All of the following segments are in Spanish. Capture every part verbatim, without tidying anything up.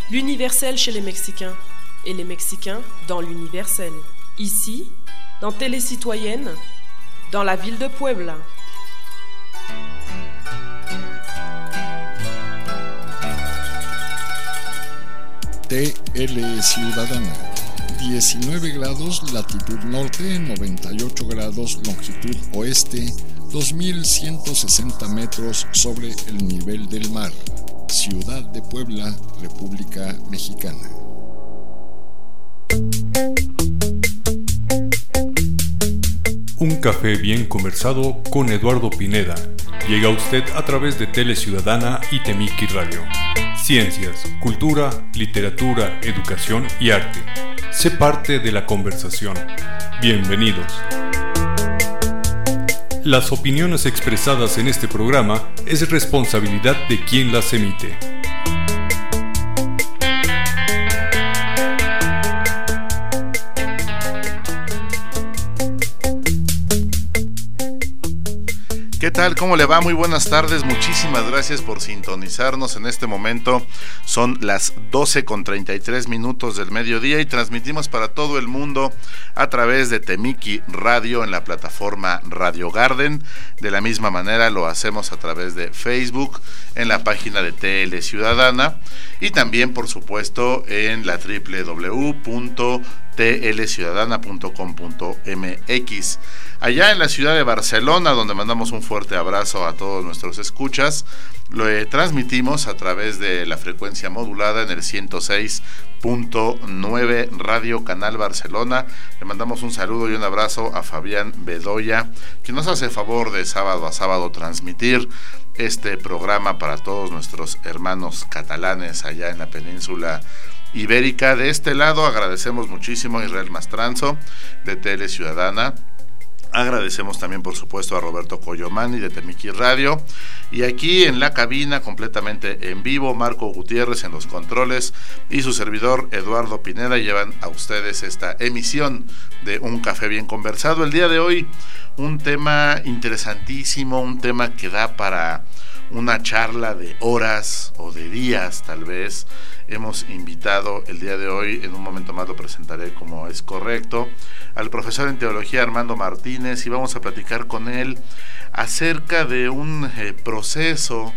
l'universel chez les Mexicains, et les Mexicains dans l'universel. Ici, dans Télécitoyenne, dans la ville de Puebla. T L Ciudadana, diecinueve grados latitud norte, noventa y ocho grados longitud oeste, dos mil ciento sesenta metros sobre el nivel del mar. Ciudad de Puebla, República Mexicana. Un café bien conversado con Eduardo Pineda. Llega a usted a través de Tele Ciudadana y Temiki Radio. Ciencias, cultura, literatura, educación y arte. Sé parte de la conversación. Bienvenidos. Las opiniones expresadas en este programa es responsabilidad de quien las emite. ¿Qué tal? ¿Cómo le va? Muy buenas tardes, muchísimas gracias por sintonizarnos en este momento. Son las doce con treinta y tres minutos del mediodía y transmitimos para todo el mundo a través de Temiki Radio en la plataforma Radio Garden. De la misma manera lo hacemos a través de Facebook en la página de T L Ciudadana y también por supuesto en la doble u doble u doble u punto t l ciudadana punto com punto m x. Allá en la ciudad de Barcelona, donde mandamos un fuerte abrazo a todos nuestros escuchas, lo eh, transmitimos a través de la frecuencia modulada en el ciento seis punto nueve Radio Canal Barcelona. Le mandamos un saludo y un abrazo a Fabián Bedoya, que nos hace favor de sábado a sábado transmitir este programa para todos nuestros hermanos catalanes allá en la península ibérica. De este lado agradecemos muchísimo a Israel Mastranzo de Tele Ciudadana. Agradecemos también por supuesto a Roberto Coyomani de Temiki Radio y aquí en la cabina completamente en vivo Marco Gutiérrez en los controles y su servidor Eduardo Pineda llevan a ustedes esta emisión de Un Café Bien Conversado. El día de hoy un tema interesantísimo, un tema que da para una charla de horas o de días tal vez. Hemos invitado el día de hoy, en un momento más lo presentaré como es correcto, al profesor en teología Armando Martínez y vamos a platicar con él acerca de un eh, proceso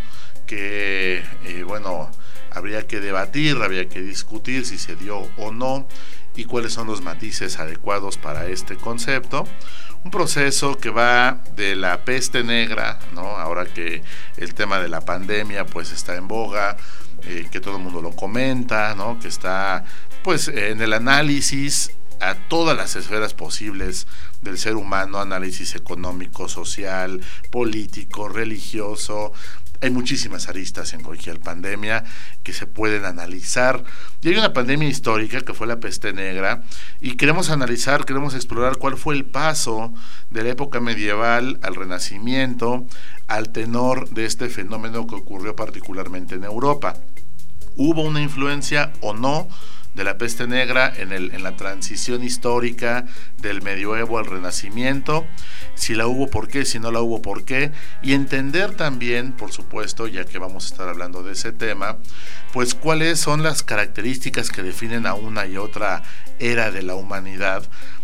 que, eh, bueno, habría que debatir, habría que discutir si se dio o no y cuáles son los matices adecuados para este concepto. Un proceso que va de la peste negra, ¿no? Ahora que el tema de la pandemia pues está en boga, eh, que todo el mundo lo comenta, ¿no? Que está pues en el análisis a todas las esferas posibles del ser humano, análisis económico, social, político, religioso. Hay muchísimas aristas en cualquier pandemia que se pueden analizar. Y hay una pandemia histórica que fue la peste negra y queremos analizar, queremos explorar cuál fue el paso de la época medieval al Renacimiento, al tenor de este fenómeno que ocurrió particularmente en Europa. ¿Hubo una influencia o no de la peste negra en, el, en la transición histórica del medioevo al renacimiento? Si la hubo, ¿por qué? Si no la hubo, ¿por qué? Y entender también, por supuesto, ya que vamos a estar hablando de ese tema, pues cuáles son las características que definen a una y otra era de la humanidad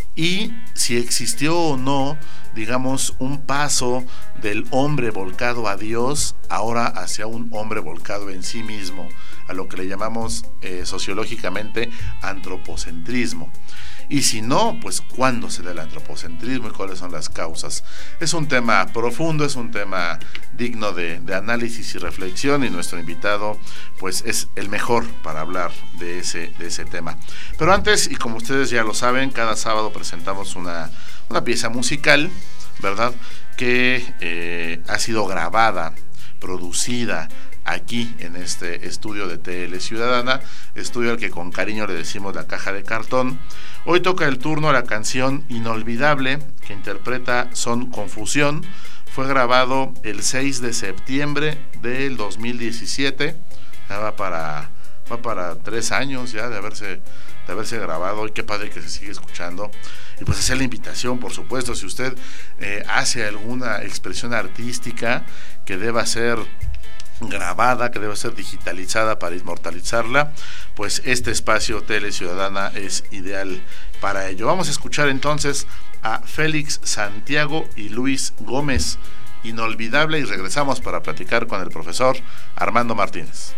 y si existió o no, digamos, un paso del hombre volcado a Dios ahora hacia un hombre volcado en sí mismo, a lo que le llamamos eh, sociológicamente antropocentrismo. Y si no, pues ¿cuándo se da el antropocentrismo y cuáles son las causas? Es un tema profundo, es un tema digno de, de análisis y reflexión y nuestro invitado pues es el mejor para hablar de ese, de ese tema. Pero antes, y como ustedes ya lo saben, cada sábado presentamos una, una pieza musical, ¿verdad? Que eh, ha sido grabada, producida aquí en este estudio de T L Ciudadana, estudio al que con cariño le decimos La Caja de Cartón. Hoy toca el turno a la canción Inolvidable, que interpreta Son Confusión. Fue grabado el seis de septiembre del dos mil diecisiete, ya va para, va para tres años ya de haberse, de haberse grabado, y qué padre que se sigue escuchando. Y pues hacer la invitación, por supuesto, si usted eh, hace alguna expresión artística que deba ser grabada, que debe ser digitalizada para inmortalizarla, pues este espacio Tele Ciudadana es ideal para ello. Vamos a escuchar entonces a Félix Santiago y Luis Gómez, Inolvidable, y regresamos para platicar con el profesor Armando Martínez.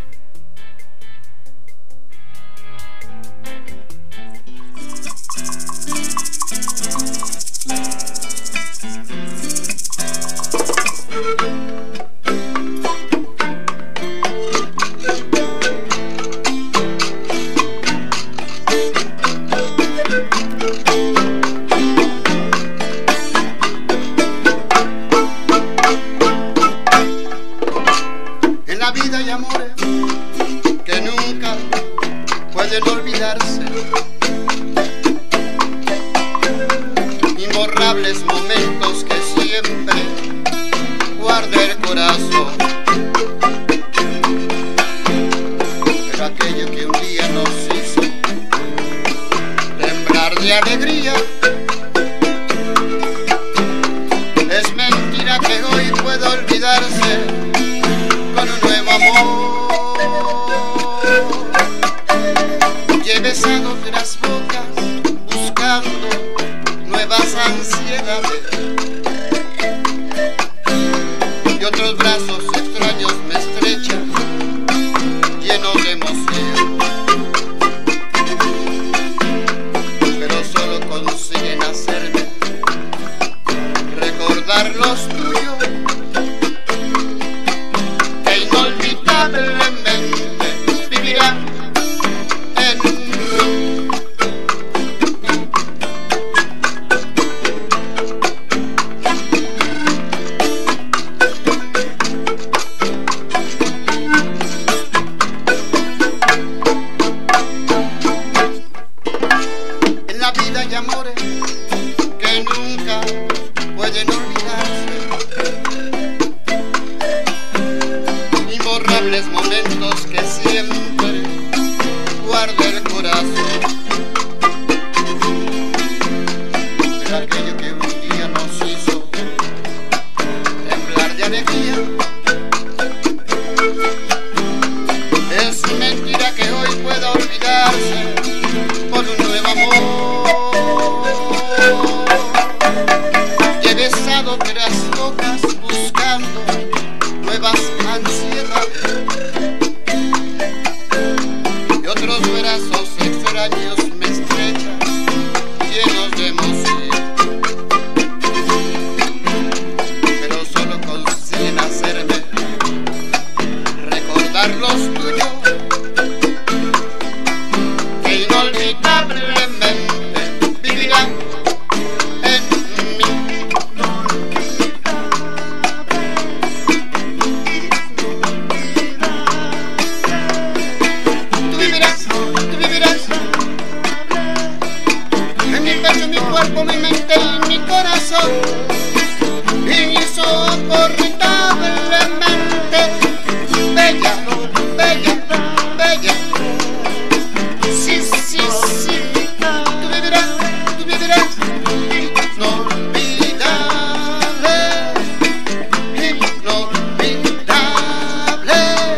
Vida y amores que nunca pueden olvidarse, imborrables momentos que siempre guarda el corazón, pero aquello que un día nos hizo temblar de alegría, es mentira que hoy pueda olvidarse con un nuevo amor. He besado otras bocas buscando nuevas ansiedades, y otros brazos extraños me estrechan llenos de emoción, pero solo consiguen hacerme recordar los tuyos, que inolvidablemente vivirán en mí. En la vida hay amores que nunca pueden olvidarse, imborrables momentos que siempre guarda el corazón, pero aquello que un día nos hizo temblar de alegría, es mentira que hoy pueda olvidarse por un nuevo amor. Y he besado otras bocas buscando nuevas ansiedades, y otros brazos extraños me estrechan llenos de emoción, pero solo consiguen hacerme recordar los tuyos, que inolvidablemente vivirán en mí. Tú vivirás, tú vivirás en mi pecho, en mi cuerpo, mi mente y mi corazón, insoportablemente bella, bella, bella. Sí, sí, sí. Tú vivirás, tú vivirás inolvidable, inolvidable.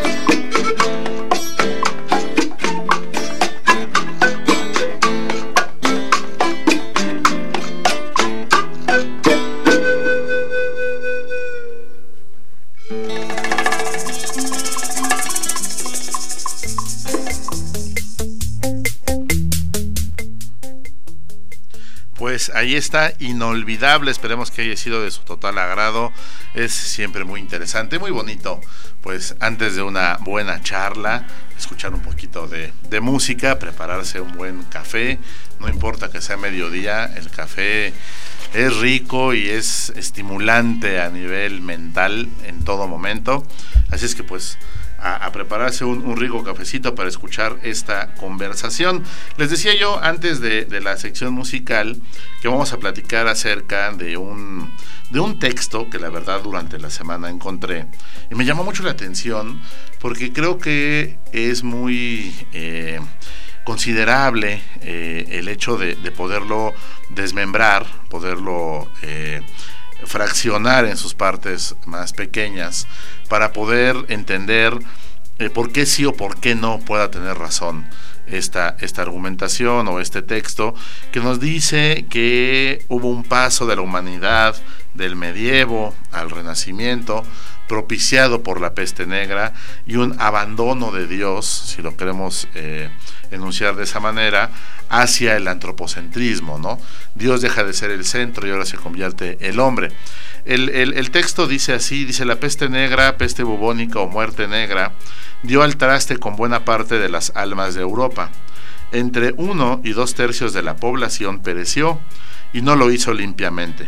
Pues ahí está, Inolvidable, esperemos que haya sido de su total agrado. Es siempre muy interesante, muy bonito, pues antes de una buena charla, escuchar un poquito de, de música, prepararse un buen café, no importa que sea mediodía, el café es rico y es estimulante a nivel mental en todo momento, así es que pues A, a prepararse un, un rico cafecito para escuchar esta conversación. Les decía yo antes de, de la sección musical que vamos a platicar acerca de un, de un texto que la verdad durante la semana encontré y me llamó mucho la atención porque creo que es muy eh, considerable eh, el hecho de, de poderlo desmembrar, poderlo eh, fraccionar en sus partes más pequeñas para poder entender eh, por qué sí o por qué no pueda tener razón esta, esta argumentación o este texto que nos dice que hubo un paso de la humanidad del medievo al renacimiento propiciado por la peste negra y un abandono de Dios, si lo queremos eh, enunciar de esa manera, hacia el antropocentrismo, ¿no? Dios deja de ser el centro y ahora se convierte el hombre. El, el, el texto dice así, dice: la peste negra, peste bubónica o muerte negra, dio al traste con buena parte de las almas de Europa. Entre uno y dos tercios de la población pereció, y no lo hizo limpiamente.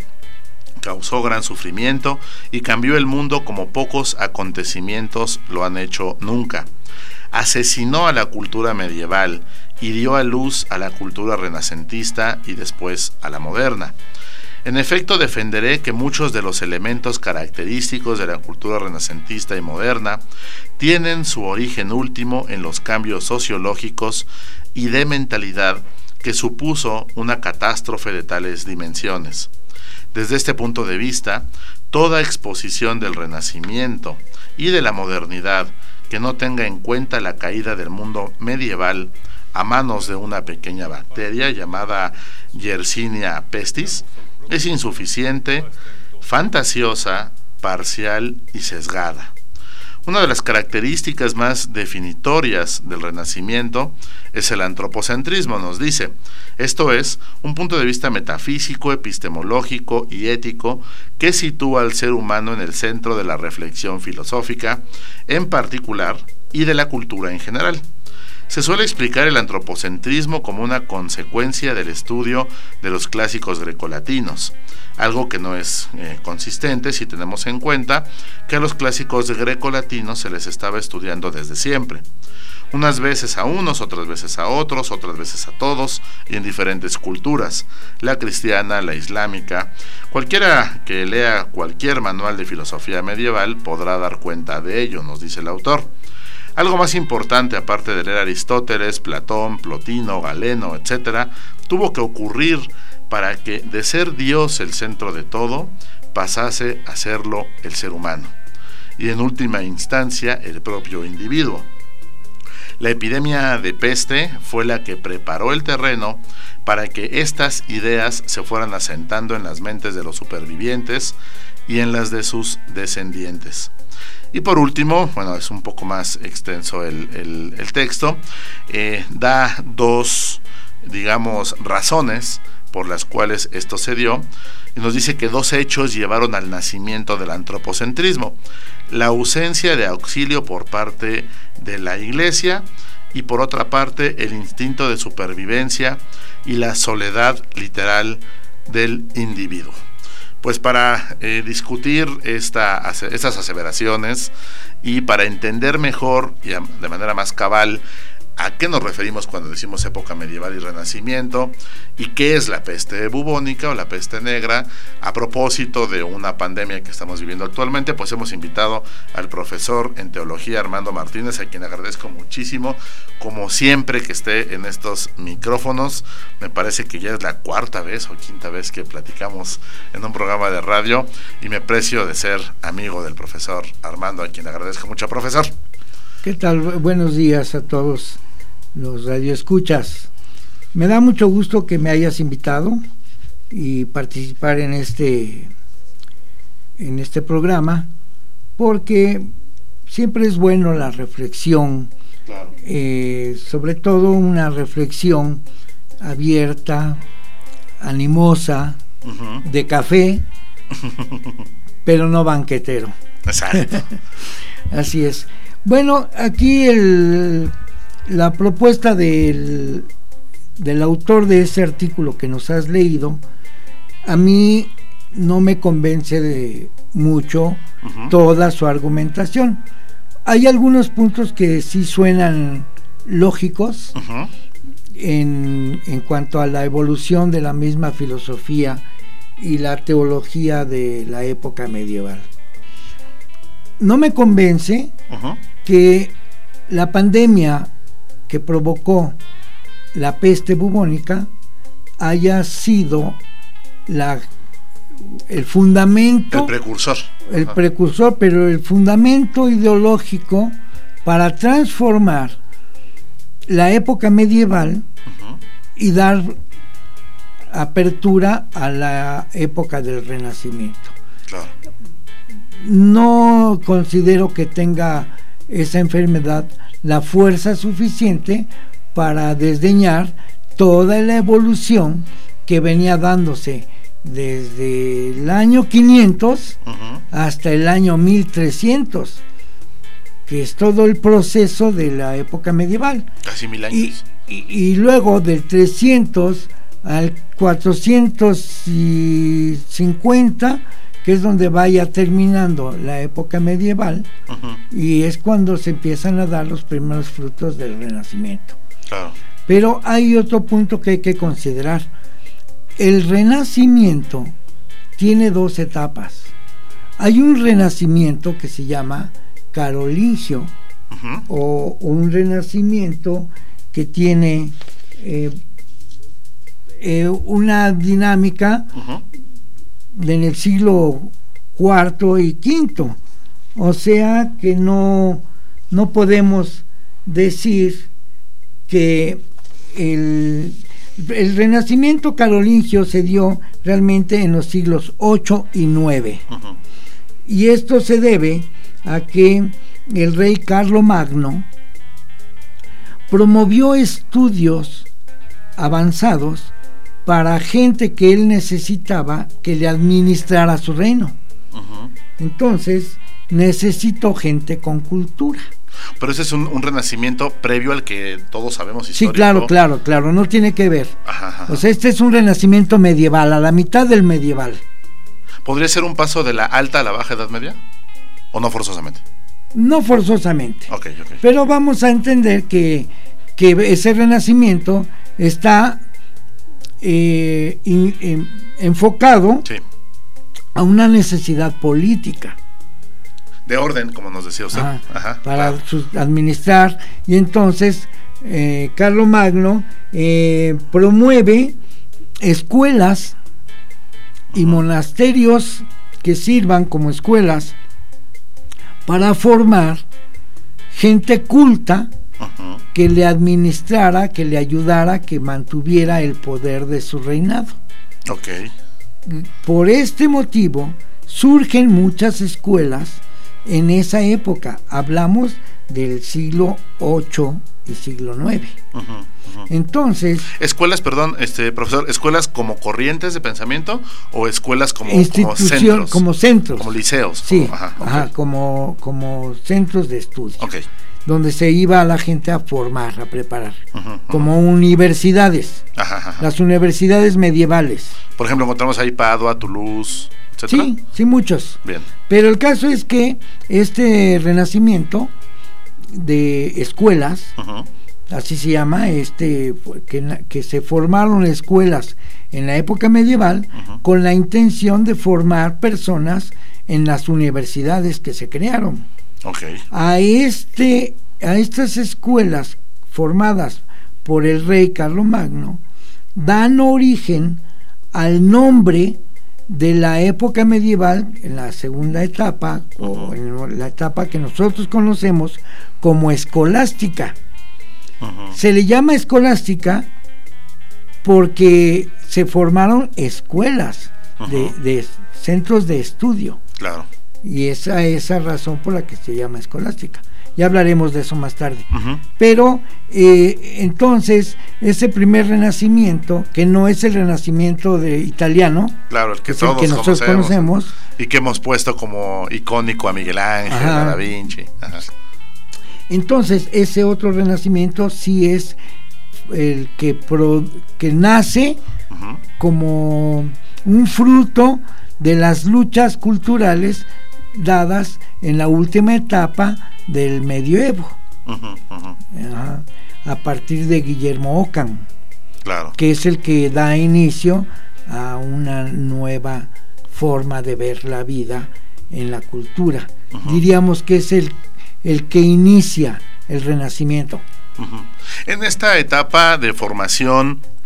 Causó gran sufrimiento y cambió el mundo como pocos acontecimientos lo han hecho nunca. Asesinó a la cultura medieval y dio a luz a la cultura renacentista y después a la moderna. En efecto, defenderé que muchos de los elementos característicos de la cultura renacentista y moderna tienen su origen último en los cambios sociológicos y de mentalidad que supuso una catástrofe de tales dimensiones. Desde este punto de vista, toda exposición del Renacimiento y de la modernidad que no tenga en cuenta la caída del mundo medieval a manos de una pequeña bacteria llamada Yersinia pestis es insuficiente, fantasiosa, parcial y sesgada. Una de las características más definitorias del Renacimiento es el antropocentrismo, nos dice. Esto es, un punto de vista metafísico, epistemológico y ético que sitúa al ser humano en el centro de la reflexión filosófica, en particular, y de la cultura en general. Se suele explicar el antropocentrismo como una consecuencia del estudio de los clásicos grecolatinos, algo que no es eh, consistente si tenemos en cuenta que a los clásicos grecolatinos se les estaba estudiando desde siempre, unas veces a unos, otras veces a otros, otras veces a todos, y en diferentes culturas, la cristiana, la islámica. Cualquiera que lea cualquier manual de filosofía medieval podrá dar cuenta de ello, nos dice el autor. Algo más importante, aparte de leer Aristóteles, Platón, Plotino, Galeno, etcétera, tuvo que ocurrir para que de ser Dios el centro de todo, pasase a serlo el ser humano, y en última instancia el propio individuo. La epidemia de peste fue la que preparó el terreno para que estas ideas se fueran asentando en las mentes de los supervivientes y en las de sus descendientes. Y por último, bueno, es un poco más extenso el, el, el texto, eh, da dos, digamos, razones por las cuales esto se dio, y nos dice que dos hechos llevaron al nacimiento del antropocentrismo: la ausencia de auxilio por parte de la Iglesia y por otra parte el instinto de supervivencia y la soledad literal del individuo. Pues para eh, discutir esta, estas aseveraciones y para entender mejor y de manera más cabal a qué nos referimos cuando decimos época medieval y renacimiento, y qué es la peste bubónica o la peste negra, a propósito de una pandemia que estamos viviendo actualmente, pues hemos invitado al profesor en teología Armando Martínez, a quien agradezco muchísimo, como siempre, que esté en estos micrófonos. Me parece que ya es la cuarta vez o quinta vez que platicamos en un programa de radio, y me precio de ser amigo del profesor Armando, a quien agradezco mucho. Profesor, ¿qué tal? Buenos días a todos los radioescuchas. Me da mucho gusto que me hayas invitado y participar en este en este programa, porque siempre es bueno la reflexión, claro. eh, sobre todo una reflexión abierta, animosa, uh-huh. de café, pero no banquetero. Exacto. Así es. Bueno, aquí el, la propuesta del, del autor de ese artículo que nos has leído, a mí no me convence de mucho uh-huh. toda su argumentación. Hay algunos puntos que sí suenan lógicos uh-huh. en, en cuanto a la evolución de la misma filosofía y la teología de la época medieval. No me convence uh-huh. que la pandemia que provocó la peste bubónica haya sido la, el fundamento, el precursor, el Ajá. precursor, pero el fundamento ideológico para transformar la época medieval uh-huh. y dar apertura a la época del Renacimiento. Claro. No considero que tenga esa enfermedad la fuerza suficiente para desdeñar toda la evolución que venía dándose desde el año quinientos uh-huh. hasta el año mil trescientos, que es todo el proceso de la época medieval. Casi mil años. Y, y, y luego del trescientos al cuatrocientos cincuenta, que es donde vaya terminando la época medieval, uh-huh. y es cuando se empiezan a dar los primeros frutos del Renacimiento. Claro. Pero hay otro punto que hay que considerar. El Renacimiento tiene dos etapas. Hay un Renacimiento que se llama carolingio, uh-huh. o un Renacimiento que tiene eh, eh, una dinámica uh-huh. en el siglo cuarto y quinto, o sea que no, no podemos decir que el, el Renacimiento carolingio se dio realmente en los siglos ocho y nueve, uh-huh. y esto se debe a que el rey Carlomagno promovió estudios avanzados para gente que él necesitaba que le administrara su reino. Uh-huh. Entonces necesitó gente con cultura. Pero ese es un, un renacimiento previo al que todos sabemos histórico. Sí, claro, claro, claro, no tiene que ver. Ajá, ajá. O sea, este es un renacimiento medieval, a la mitad del medieval. ¿Podría ser un paso de la alta a la baja Edad Media? ¿O no forzosamente? No forzosamente. Okay, okay. Pero vamos a entender que, que ese renacimiento está eh, in, in, enfocado sí. a una necesidad política. De orden, como nos decía usted. Ajá, Ajá, para claro. su, administrar. Y entonces eh, Carlomagno eh, promueve escuelas y uh-huh. monasterios que sirvan como escuelas para formar gente culta uh-huh. que le administrara, que le ayudara, que mantuviera el poder de su reinado. Okay. Por este motivo surgen muchas escuelas en esa época. Hablamos del siglo ocho y siglo nueve. Uh-huh, uh-huh. Entonces, escuelas, perdón, este profesor, escuelas como corrientes de pensamiento o escuelas como, como centros, como centros, como liceos, sí, como, ajá, okay. ajá, como como centros de estudio, okay. donde se iba a la gente a formar, a preparar, uh-huh, uh-huh. como universidades, ajá, ajá. las universidades medievales. Por ejemplo, encontramos ahí Padua, Toulouse, etcétera. Sí, sí, muchos. Bien. Pero el caso es que este renacimiento de escuelas, uh-huh. así se llama, este que, que se formaron escuelas en la época medieval uh-huh. con la intención de formar personas en las universidades que se crearon. Okay. A este, a estas escuelas formadas por el rey Carlomagno dan origen al nombre de la época medieval, en la segunda etapa, uh-huh. o en la etapa que nosotros conocemos como escolástica. Uh-huh. Se le llama escolástica porque se formaron escuelas uh-huh. de, de centros de estudio. Claro. Y esa es la razón por la que se llama escolástica. Ya hablaremos de eso más tarde. Uh-huh. Pero eh, entonces ese primer renacimiento, que no es el renacimiento de italiano, claro, el que, es todos el que nosotros conocemos, conocemos, y que hemos puesto como icónico a Miguel Ángel, Ajá. a Da Vinci. Ajá. Entonces ese otro renacimiento sí es el que, pro, que nace uh-huh. como un fruto de las luchas culturales dadas en la última etapa del medioevo, uh-huh, uh-huh. Ajá, a partir de Guillermo Ockham, claro. que es el que da inicio a una nueva forma de ver la vida en la cultura. Uh-huh. Diríamos que es el, el que inicia el Renacimiento. Uh-huh. En esta etapa de formación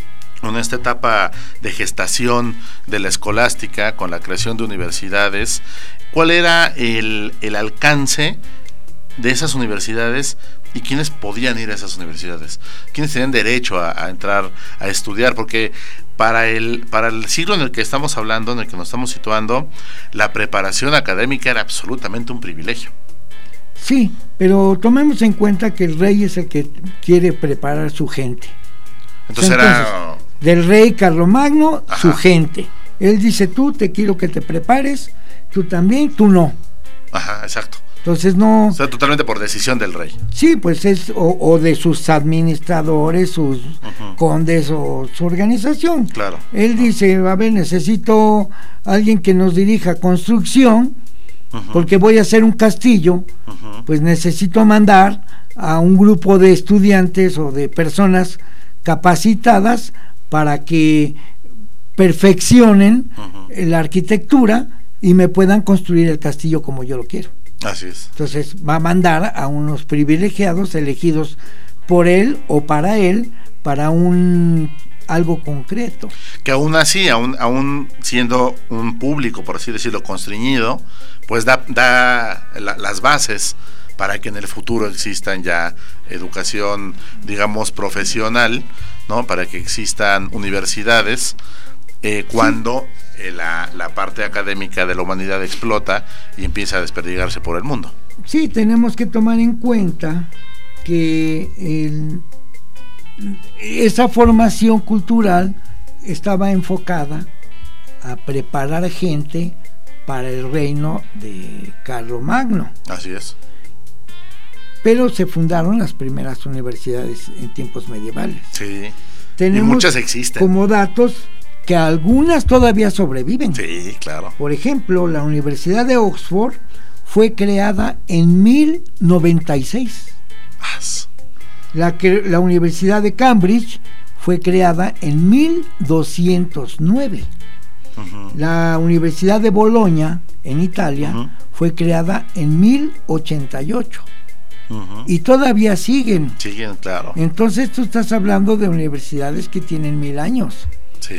en esta etapa de gestación de la escolástica con la creación de universidades, ¿cuál era el, el alcance de esas universidades y quiénes podían ir a esas universidades? ¿Quiénes tenían derecho a, a entrar a estudiar? Porque para el, para el siglo en el que estamos hablando, en el que nos estamos situando, la preparación académica era absolutamente un privilegio. Sí, pero tomemos en cuenta que el rey es el que quiere preparar su gente. Entonces, Entonces era... del rey Carlomagno, Ajá. su gente. Él dice, tú te quiero que te prepares, tú también, tú no. Ajá, exacto. Entonces no... O sea, totalmente por decisión del rey. Sí, pues es o, o de sus administradores, sus uh-huh. condes o su organización. Claro. Él dice, a ver, necesito alguien que nos dirija construcción, uh-huh. porque voy a hacer un castillo, uh-huh. pues necesito mandar a un grupo de estudiantes o de personas capacitadas para que perfeccionen uh-huh. la arquitectura y me puedan construir el castillo como yo lo quiero. Así es. Entonces va a mandar a unos privilegiados elegidos por él o para él para un algo concreto. Que aún así, aún, aún siendo un público, por así decirlo, constreñido, pues da, da la, las bases para que en el futuro existan ya educación, digamos, profesional, ¿no? Para que existan universidades, eh, cuando sí. eh, la, la parte académica de la humanidad explota y empieza a desperdigarse por el mundo. Sí, tenemos que tomar en cuenta que el, esa formación cultural estaba enfocada a preparar gente para el reino de Carlomagno. Así es. Pero se fundaron las primeras universidades en tiempos medievales. Sí. Tenemos y muchas existen. Como datos que algunas todavía sobreviven. Sí, claro. Por ejemplo, la Universidad de Oxford fue creada en mil noventa y seis. As. La, que, la Universidad de Cambridge fue creada en mil doscientos nueve. Uh-huh. La Universidad de Bolonia, en Italia, uh-huh. fue creada en mil ochenta y ocho. Uh-huh. Y todavía siguen. Siguen, claro. Entonces tú estás hablando de universidades que tienen mil años. Sí.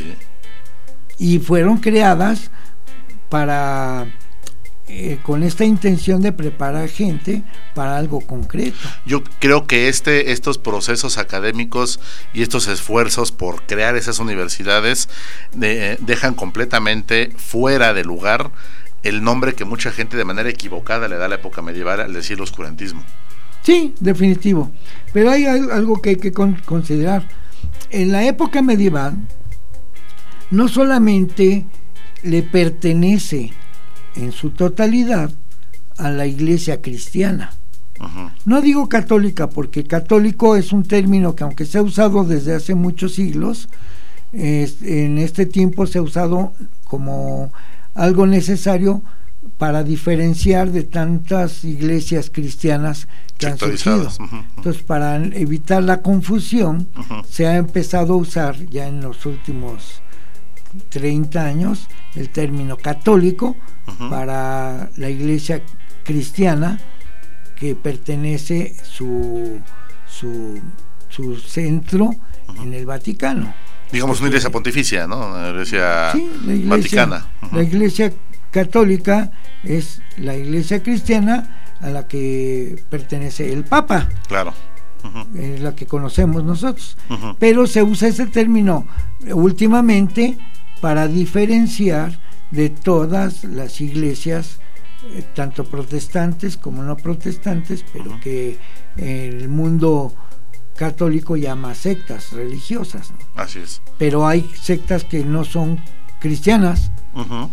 Y fueron creadas para eh, con esta intención de preparar gente para algo concreto. Yo creo que este estos procesos académicos y estos esfuerzos por crear esas universidades de, dejan completamente fuera de lugar el nombre que mucha gente de manera equivocada le da a la época medieval al decir oscurantismo. Sí, definitivo. Pero hay algo que hay que con, considerar. En la época medieval, no solamente le pertenece en su totalidad a la iglesia cristiana. Uh-huh. No digo católica, porque católico es un término que, aunque se ha usado desde hace muchos siglos, es, en este tiempo se ha usado como algo necesario para diferenciar de tantas iglesias cristianas que han surgido. Uh-huh. Entonces, para evitar la confusión, uh-huh. se ha empezado a usar ya en los últimos treinta años el término católico uh-huh. para la iglesia cristiana que pertenece su su, su centro uh-huh. en el Vaticano. Digamos una iglesia pontificia, ¿no? Una iglesia, sí, la iglesia vaticana. Uh-huh. La iglesia católica es la iglesia cristiana a la que pertenece el Papa. Claro. Uh-huh. Es la que conocemos nosotros. Uh-huh. Pero se usa ese término últimamente para diferenciar de todas las iglesias, eh, tanto protestantes como no protestantes, pero uh-huh. que el mundo católico llama sectas religiosas, ¿no? Así es. Pero hay sectas que no son cristianas. Uh-huh.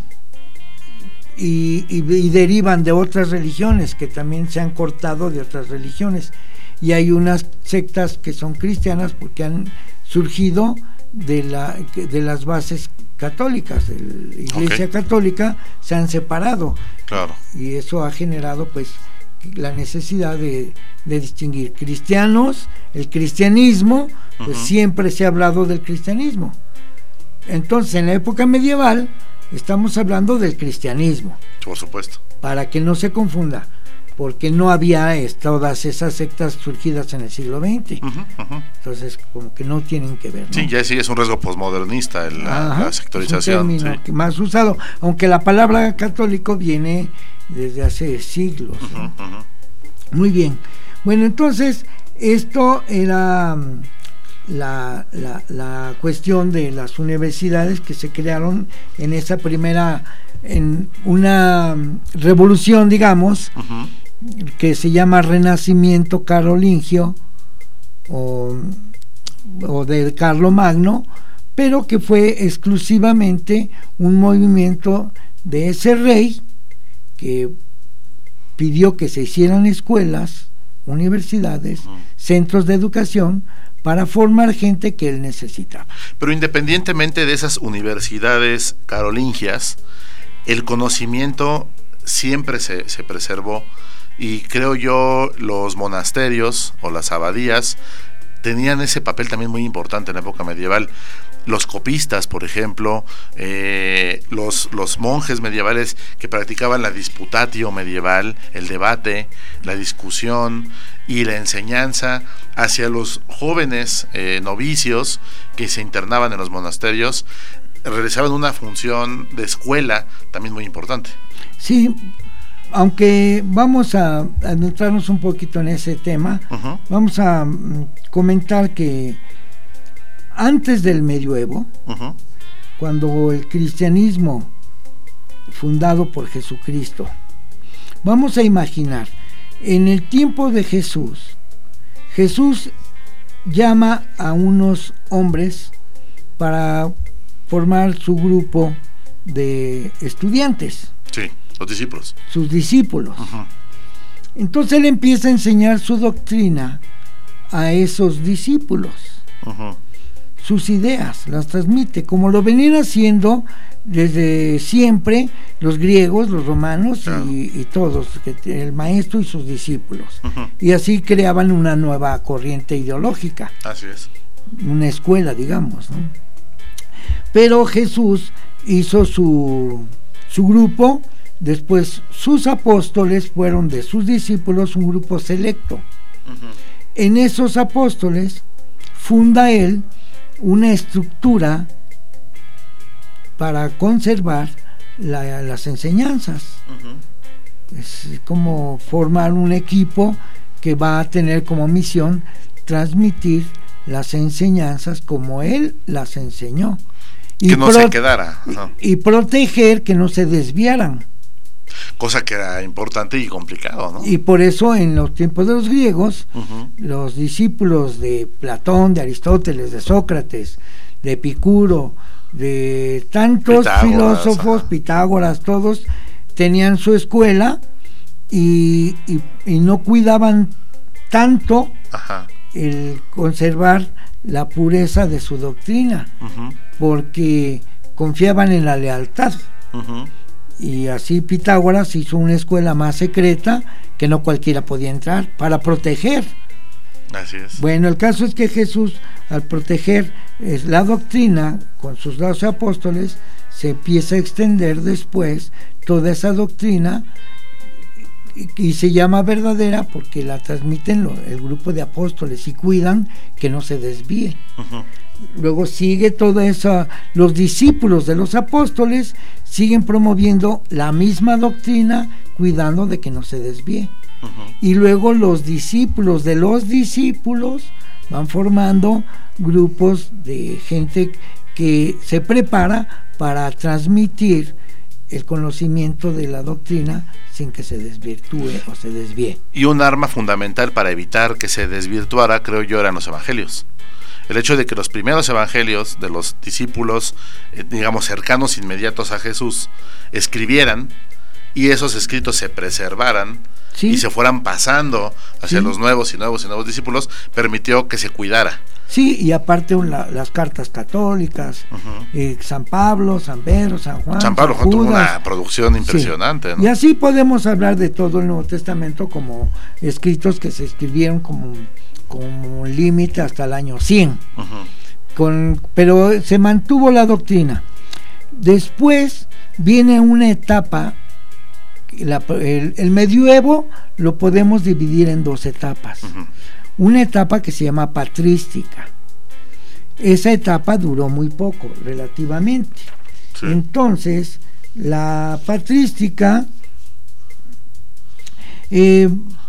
y, y, y derivan de otras religiones que también se han cortado de otras religiones, y hay unas sectas que son cristianas porque han surgido de la de las bases católicas, de la iglesia okay. católica se han separado, claro, y eso ha generado pues la necesidad de, de distinguir cristianos, el cristianismo, pues uh-huh. siempre se ha hablado del cristianismo. Entonces, en la época medieval estamos hablando del cristianismo. Por supuesto. Para que no se confunda. porque no había es, todas esas sectas surgidas en el siglo veinte. Uh-huh, uh-huh. Entonces, como que no tienen que ver, ¿no? Sí, ya sí es un riesgo posmodernista el, la, la sectorización. Es un término sí. más usado, aunque la palabra católico viene desde hace siglos. Uh-huh, ¿no? uh-huh. Muy bien. Bueno, entonces, esto era la, la, la cuestión de las universidades que se crearon en esa primera, en una revolución, digamos, uh-huh. que se llama Renacimiento Carolingio o, o del Carlomagno, pero que fue exclusivamente un movimiento de ese rey que pidió que se hicieran escuelas, universidades, uh-huh. centros de educación para formar gente que él necesitaba. Pero independientemente de esas universidades carolingias, el conocimiento siempre se, se preservó, y creo yo los monasterios o las abadías tenían ese papel también muy importante en la época medieval. Los copistas, por ejemplo, eh, los, los monjes medievales que practicaban la disputatio medieval, el debate, la discusión y la enseñanza hacia los jóvenes eh, novicios que se internaban en los monasterios, realizaban una función de escuela también muy importante. Sí, aunque vamos a adentrarnos un poquito en ese tema, uh-huh. vamos a um, comentar que antes del medioevo, uh-huh. cuando el cristianismo fundado por Jesucristo, vamos a imaginar, en el tiempo de Jesús, Jesús llama a unos hombres para formar su grupo de estudiantes. Sí, los discípulos. Sus discípulos. Uh-huh. Entonces él empieza a enseñar su doctrina a esos discípulos. Uh-huh. Sus ideas, las transmite, como lo venían haciendo desde siempre los griegos, los romanos, claro. y, y todos, el maestro y sus discípulos. Uh-huh. Y así creaban una nueva corriente ideológica. Así es. Una escuela, digamos, ¿no? Pero Jesús hizo su, su grupo, después sus apóstoles fueron de sus discípulos un grupo selecto. Uh-huh. En esos apóstoles funda él una estructura para conservar la, las enseñanzas. Uh-huh. Es como formar un equipo que va a tener como misión transmitir las enseñanzas como él las enseñó. Y que no pro- se quedara. Uh-huh. y, y proteger que no se desviaran. Cosa que era importante y complicado, ¿no? Y por eso en los tiempos de los griegos, uh-huh. los discípulos de Platón, de Aristóteles, de Sócrates, de Epicuro, de tantos Pitágoras, filósofos, ajá. Pitágoras, todos tenían su escuela y, y, y no cuidaban tanto ajá. el conservar la pureza de su doctrina, uh-huh. porque confiaban en la lealtad. Uh-huh. Y así Pitágoras hizo una escuela más secreta que no cualquiera podía entrar para proteger. Así es. Bueno, el caso es que Jesús, al proteger es, la doctrina con sus doce apóstoles, se empieza a extender después toda esa doctrina y, y se llama verdadera porque la transmiten lo, el grupo de apóstoles y cuidan que no se desvíe. Uh-huh. Luego sigue toda esa, los discípulos de los apóstoles siguen promoviendo la misma doctrina, cuidando de que no se desvíe. Uh-huh. Y luego los discípulos de los discípulos van formando grupos de gente que se prepara para transmitir el conocimiento de la doctrina sin que se desvirtúe o se desvíe. Y un arma fundamental para evitar que se desvirtuara, creo yo, eran los evangelios. El hecho de que los primeros evangelios de los discípulos, eh, digamos, cercanos, inmediatos a Jesús, escribieran y esos escritos se preservaran, ¿sí? Y se fueran pasando hacia, ¿sí?, los nuevos y nuevos y nuevos discípulos, permitió que se cuidara. Sí, y aparte la, las cartas católicas, uh-huh. eh, San Pablo, San Pedro, San Juan, San Pablo San tuvo una producción impresionante, sí. ¿no? Y así podemos hablar de todo el Nuevo Testamento como escritos que se escribieron como como límite hasta el año cien, uh-huh. con, pero se mantuvo la doctrina. Después viene una etapa la, el, el medioevo lo podemos dividir en dos etapas. Uh-huh. Una etapa que se llama patrística. Esa etapa duró muy poco, relativamente. Sí. Entonces, la patrística eh,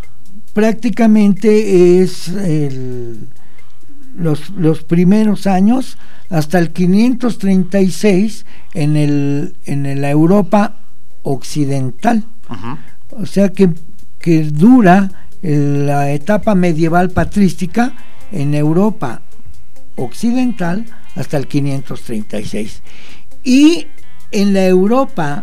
prácticamente es el, los, los primeros años hasta el quinientos treinta y seis en, el, en la Europa occidental. Uh-huh. O sea que, que dura la etapa medieval patrística en Europa occidental hasta el quinientos treinta y seis, y en la Europa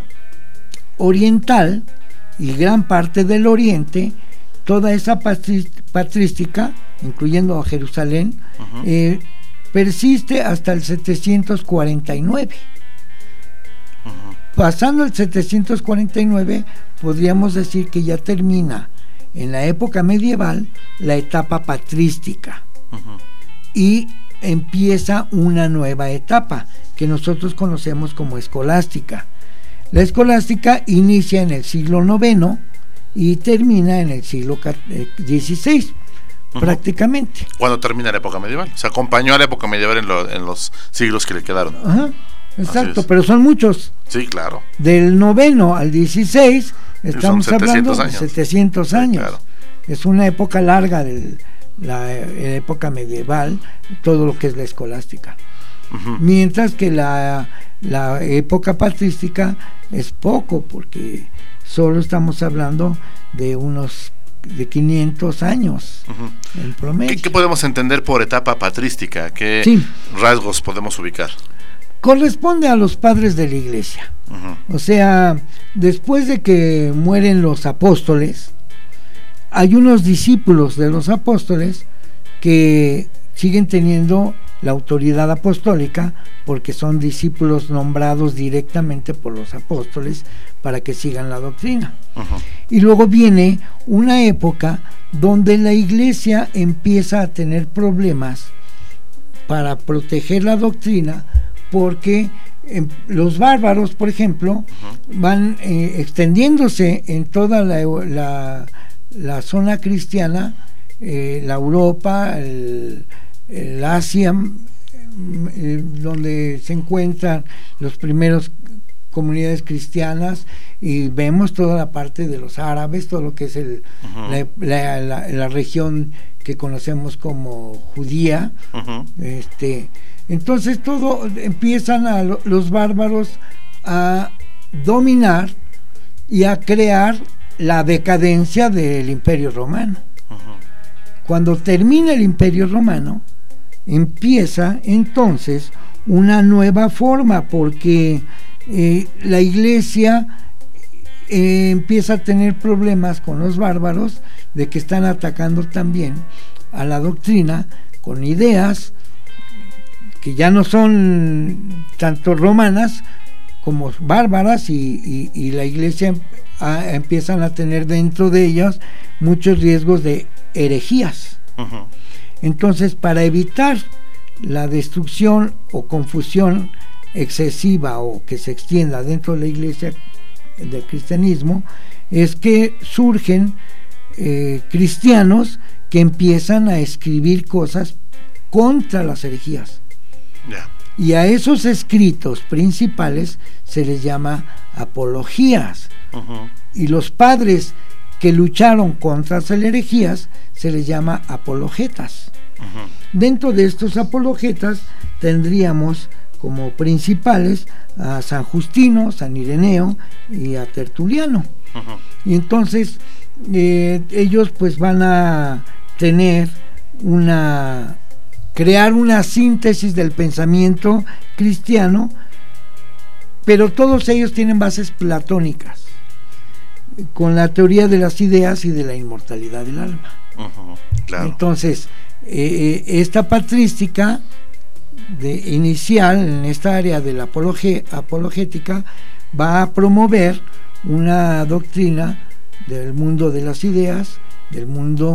oriental y gran parte del oriente, toda esa patri- patrística, incluyendo a Jerusalén, uh-huh. eh, persiste hasta el setecientos cuarenta y nueve. Uh-huh. Pasando el setecientos cuarenta y nueve, podríamos decir que ya termina en la época medieval la etapa patrística. Uh-huh. Y empieza una nueva etapa que nosotros conocemos como escolástica. La escolástica inicia en el siglo noveno y termina en el siglo dieciséis, uh-huh. prácticamente. Cuando termina la época medieval, se acompañó a la época medieval en, lo, en los siglos que le quedaron. Ajá, exacto, pero son muchos. Sí, claro. Del noveno al dieciséis estamos hablando de setecientos años. Sí, claro. Es una época larga del la época medieval, todo lo que es la escolástica. Uh-huh. Mientras que la, la época patrística es poco, porque solo estamos hablando de unos de quinientos años uh-huh. en promedio. ¿Qué, ¿Qué podemos entender por etapa patrística? ¿Qué sí. rasgos podemos ubicar? Corresponde a los padres de la iglesia. Uh-huh. O sea, después de que mueren los apóstoles, hay unos discípulos de los apóstoles que siguen teniendo la autoridad apostólica porque son discípulos nombrados directamente por los apóstoles para que sigan la doctrina. Uh-huh. Y luego viene una época donde la iglesia empieza a tener problemas para proteger la doctrina, porque eh, los bárbaros, por ejemplo, uh-huh. van eh, extendiéndose en toda la, la la zona cristiana, eh, la Europa, el, el Asia, eh, donde se encuentran los primeros comunidades cristianas, y vemos toda la parte de los árabes, todo lo que es el, uh-huh. la, la, la, la región que conocemos como judía. Uh-huh. Este, entonces todo empiezan a lo, los bárbaros a dominar y a crear la decadencia del Imperio Romano. Uh-huh. Cuando termina el Imperio Romano, empieza entonces una nueva forma, porque eh, la iglesia eh, empieza a tener problemas con los bárbaros de que están atacando también a la doctrina con ideas que ya no son tanto romanas como bárbaras, y, y, y la iglesia a, empiezan a tener dentro de ellas muchos riesgos de herejías. Uh-huh. Entonces, para evitar la destrucción o confusión excesiva o que se extienda dentro de la iglesia del cristianismo, es que surgen eh, cristianos que empiezan a escribir cosas contra las herejías. Yeah. Y a esos escritos principales se les llama apologías. Uh-huh. Y los padres que lucharon contra las herejías se les llama apologetas. Uh-huh. Dentro de estos apologetas tendríamos como principales a San Justino, San Ireneo y a Tertuliano. Uh-huh. Y entonces eh, ellos pues van a tener una crear una síntesis del pensamiento cristiano, pero todos ellos tienen bases platónicas, con la teoría de las ideas y de la inmortalidad del alma. Uh-huh, claro. Entonces, eh, esta patrística de, inicial en esta área de la apologe, apologética va a promover una doctrina del mundo de las ideas, del mundo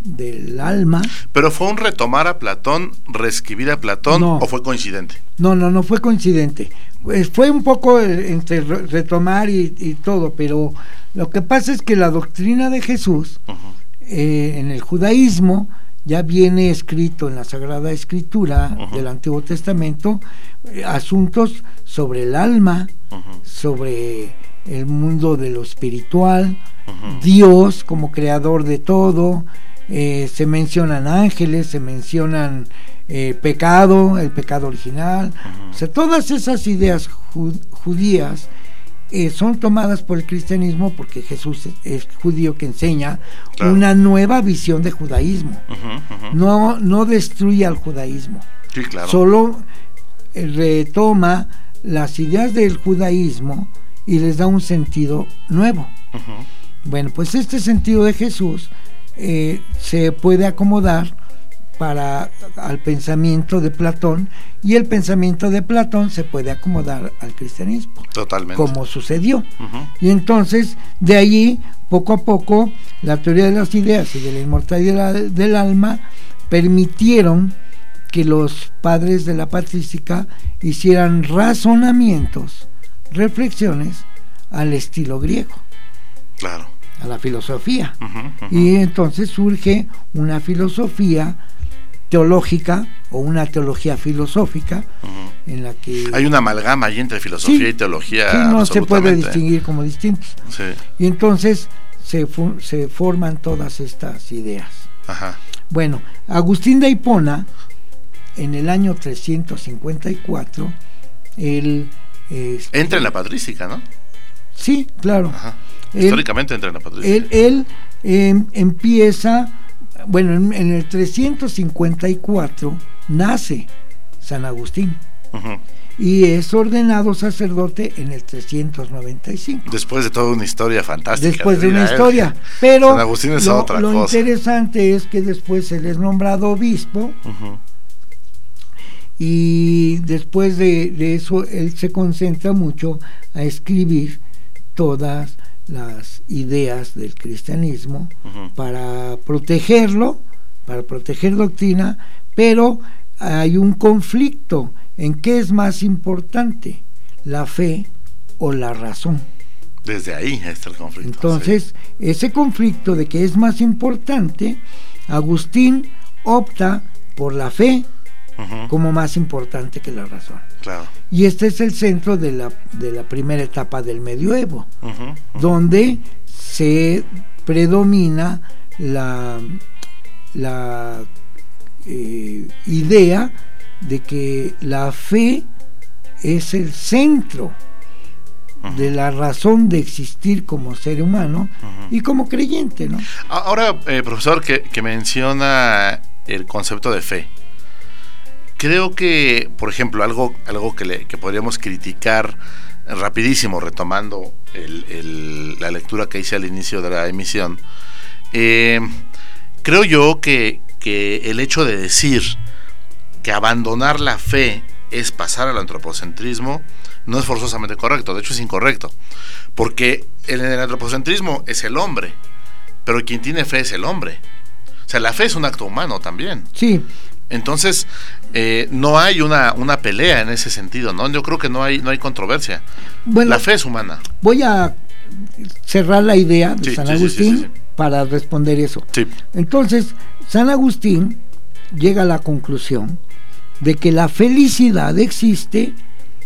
del alma. ¿Pero fue un retomar a Platón, reescribir a Platón, no, o fue coincidente? No, no, no fue coincidente. Pues fue un poco entre retomar y, y todo, pero lo que pasa es que la doctrina de Jesús, uh-huh. eh, en el judaísmo, ya viene escrito en la Sagrada Escritura uh-huh. del Antiguo Testamento, eh, asuntos sobre el alma, uh-huh. sobre el mundo de lo espiritual, uh-huh. Dios como creador de todo. Eh, se mencionan ángeles, se mencionan eh, pecado, el pecado original, uh-huh. o sea, todas esas ideas ju- judías eh, son tomadas por el cristianismo, porque Jesús es, es judío que enseña claro. una nueva visión de judaísmo, uh-huh, uh-huh. no no destruye al judaísmo, sí, claro. solo eh, retoma las ideas del judaísmo y les da un sentido nuevo. Uh-huh. Bueno, pues este sentido de Jesús Eh, se puede acomodar para al pensamiento de Platón, y el pensamiento de Platón se puede acomodar al cristianismo, totalmente, como sucedió. Uh-huh. Y entonces de allí poco a poco la teoría de las ideas y de la inmortalidad del alma permitieron que los padres de la patrística hicieran razonamientos, reflexiones al estilo griego, claro, a la filosofía. Uh-huh, uh-huh. Y entonces surge una filosofía teológica o una teología filosófica, uh-huh. en la que hay una amalgama ahí entre filosofía sí, y teología, sí, no se puede distinguir como distintos. Sí. Y entonces se, fu- se forman todas estas ideas. Ajá. Bueno, Agustín de Hipona, en el año trescientos cincuenta y cuatro, él este, entra en la patrística, ¿no? Sí, claro. Ajá. Él, históricamente entra en la patrística. Él, él eh, empieza, bueno, en, en el trescientos cincuenta y cuatro nace San Agustín, uh-huh. y es ordenado sacerdote en el trescientos noventa y cinco. Después de toda una historia fantástica. Después de, de una él. historia, pero San Agustín es lo, otra lo cosa. interesante es que después él es nombrado obispo, uh-huh. y después de, de eso él se concentra mucho a escribir todas las ideas del cristianismo, uh-huh. para protegerlo, para proteger doctrina, pero hay un conflicto en qué es más importante, la fe o la razón. Desde ahí está el conflicto. Entonces, sí. ese conflicto de qué es más importante, Agustín opta por la fe, uh-huh. como más importante que la razón. Claro. Y este es el centro de la, de la primera etapa del medioevo, uh-huh, uh-huh. donde se predomina la, la eh, idea de que la fe es el centro uh-huh. de la razón de existir como ser humano, uh-huh. y como creyente, ¿no? Ahora, eh, profesor, que, que menciona el concepto de fe, creo que, por ejemplo, algo, algo que, le, que podríamos criticar rapidísimo, retomando el, el, la lectura que hice al inicio de la emisión, eh, creo yo que, que el hecho de decir que abandonar la fe es pasar al antropocentrismo no es forzosamente correcto, de hecho es incorrecto, porque en el antropocentrismo es el hombre, pero quien tiene fe es el hombre. O sea, la fe es un acto humano también. Sí. Entonces, eh, no hay una, una pelea en ese sentido, ¿no? Yo creo que no hay, no hay controversia. Bueno, la fe es humana. Voy a cerrar la idea de sí, San sí, Agustín sí, sí, sí. para responder eso. Sí. Entonces, San Agustín llega a la conclusión de que la felicidad existe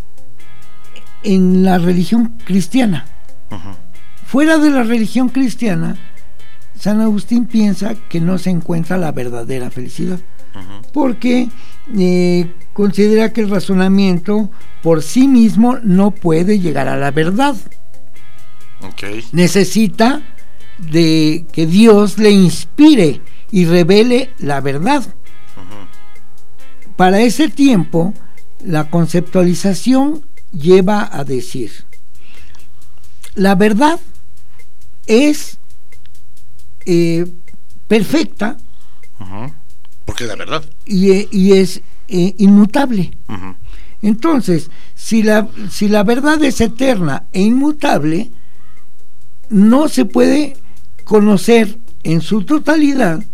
en la religión cristiana. Uh-huh. Fuera de la religión cristiana, San Agustín piensa que no se encuentra la verdadera felicidad, uh-huh. porque eh, considera que el razonamiento por sí mismo no puede llegar a la verdad. Okay. Necesita de que Dios le inspire y revele la verdad. Uh-huh. Para ese tiempo, la conceptualización lleva a decir: la verdad es eh, perfecta, uh-huh. porque es la verdad, y, y es eh, inmutable. Uh-huh. Entonces, si la, si la verdad es eterna e inmutable, no se puede conocer en su totalidad,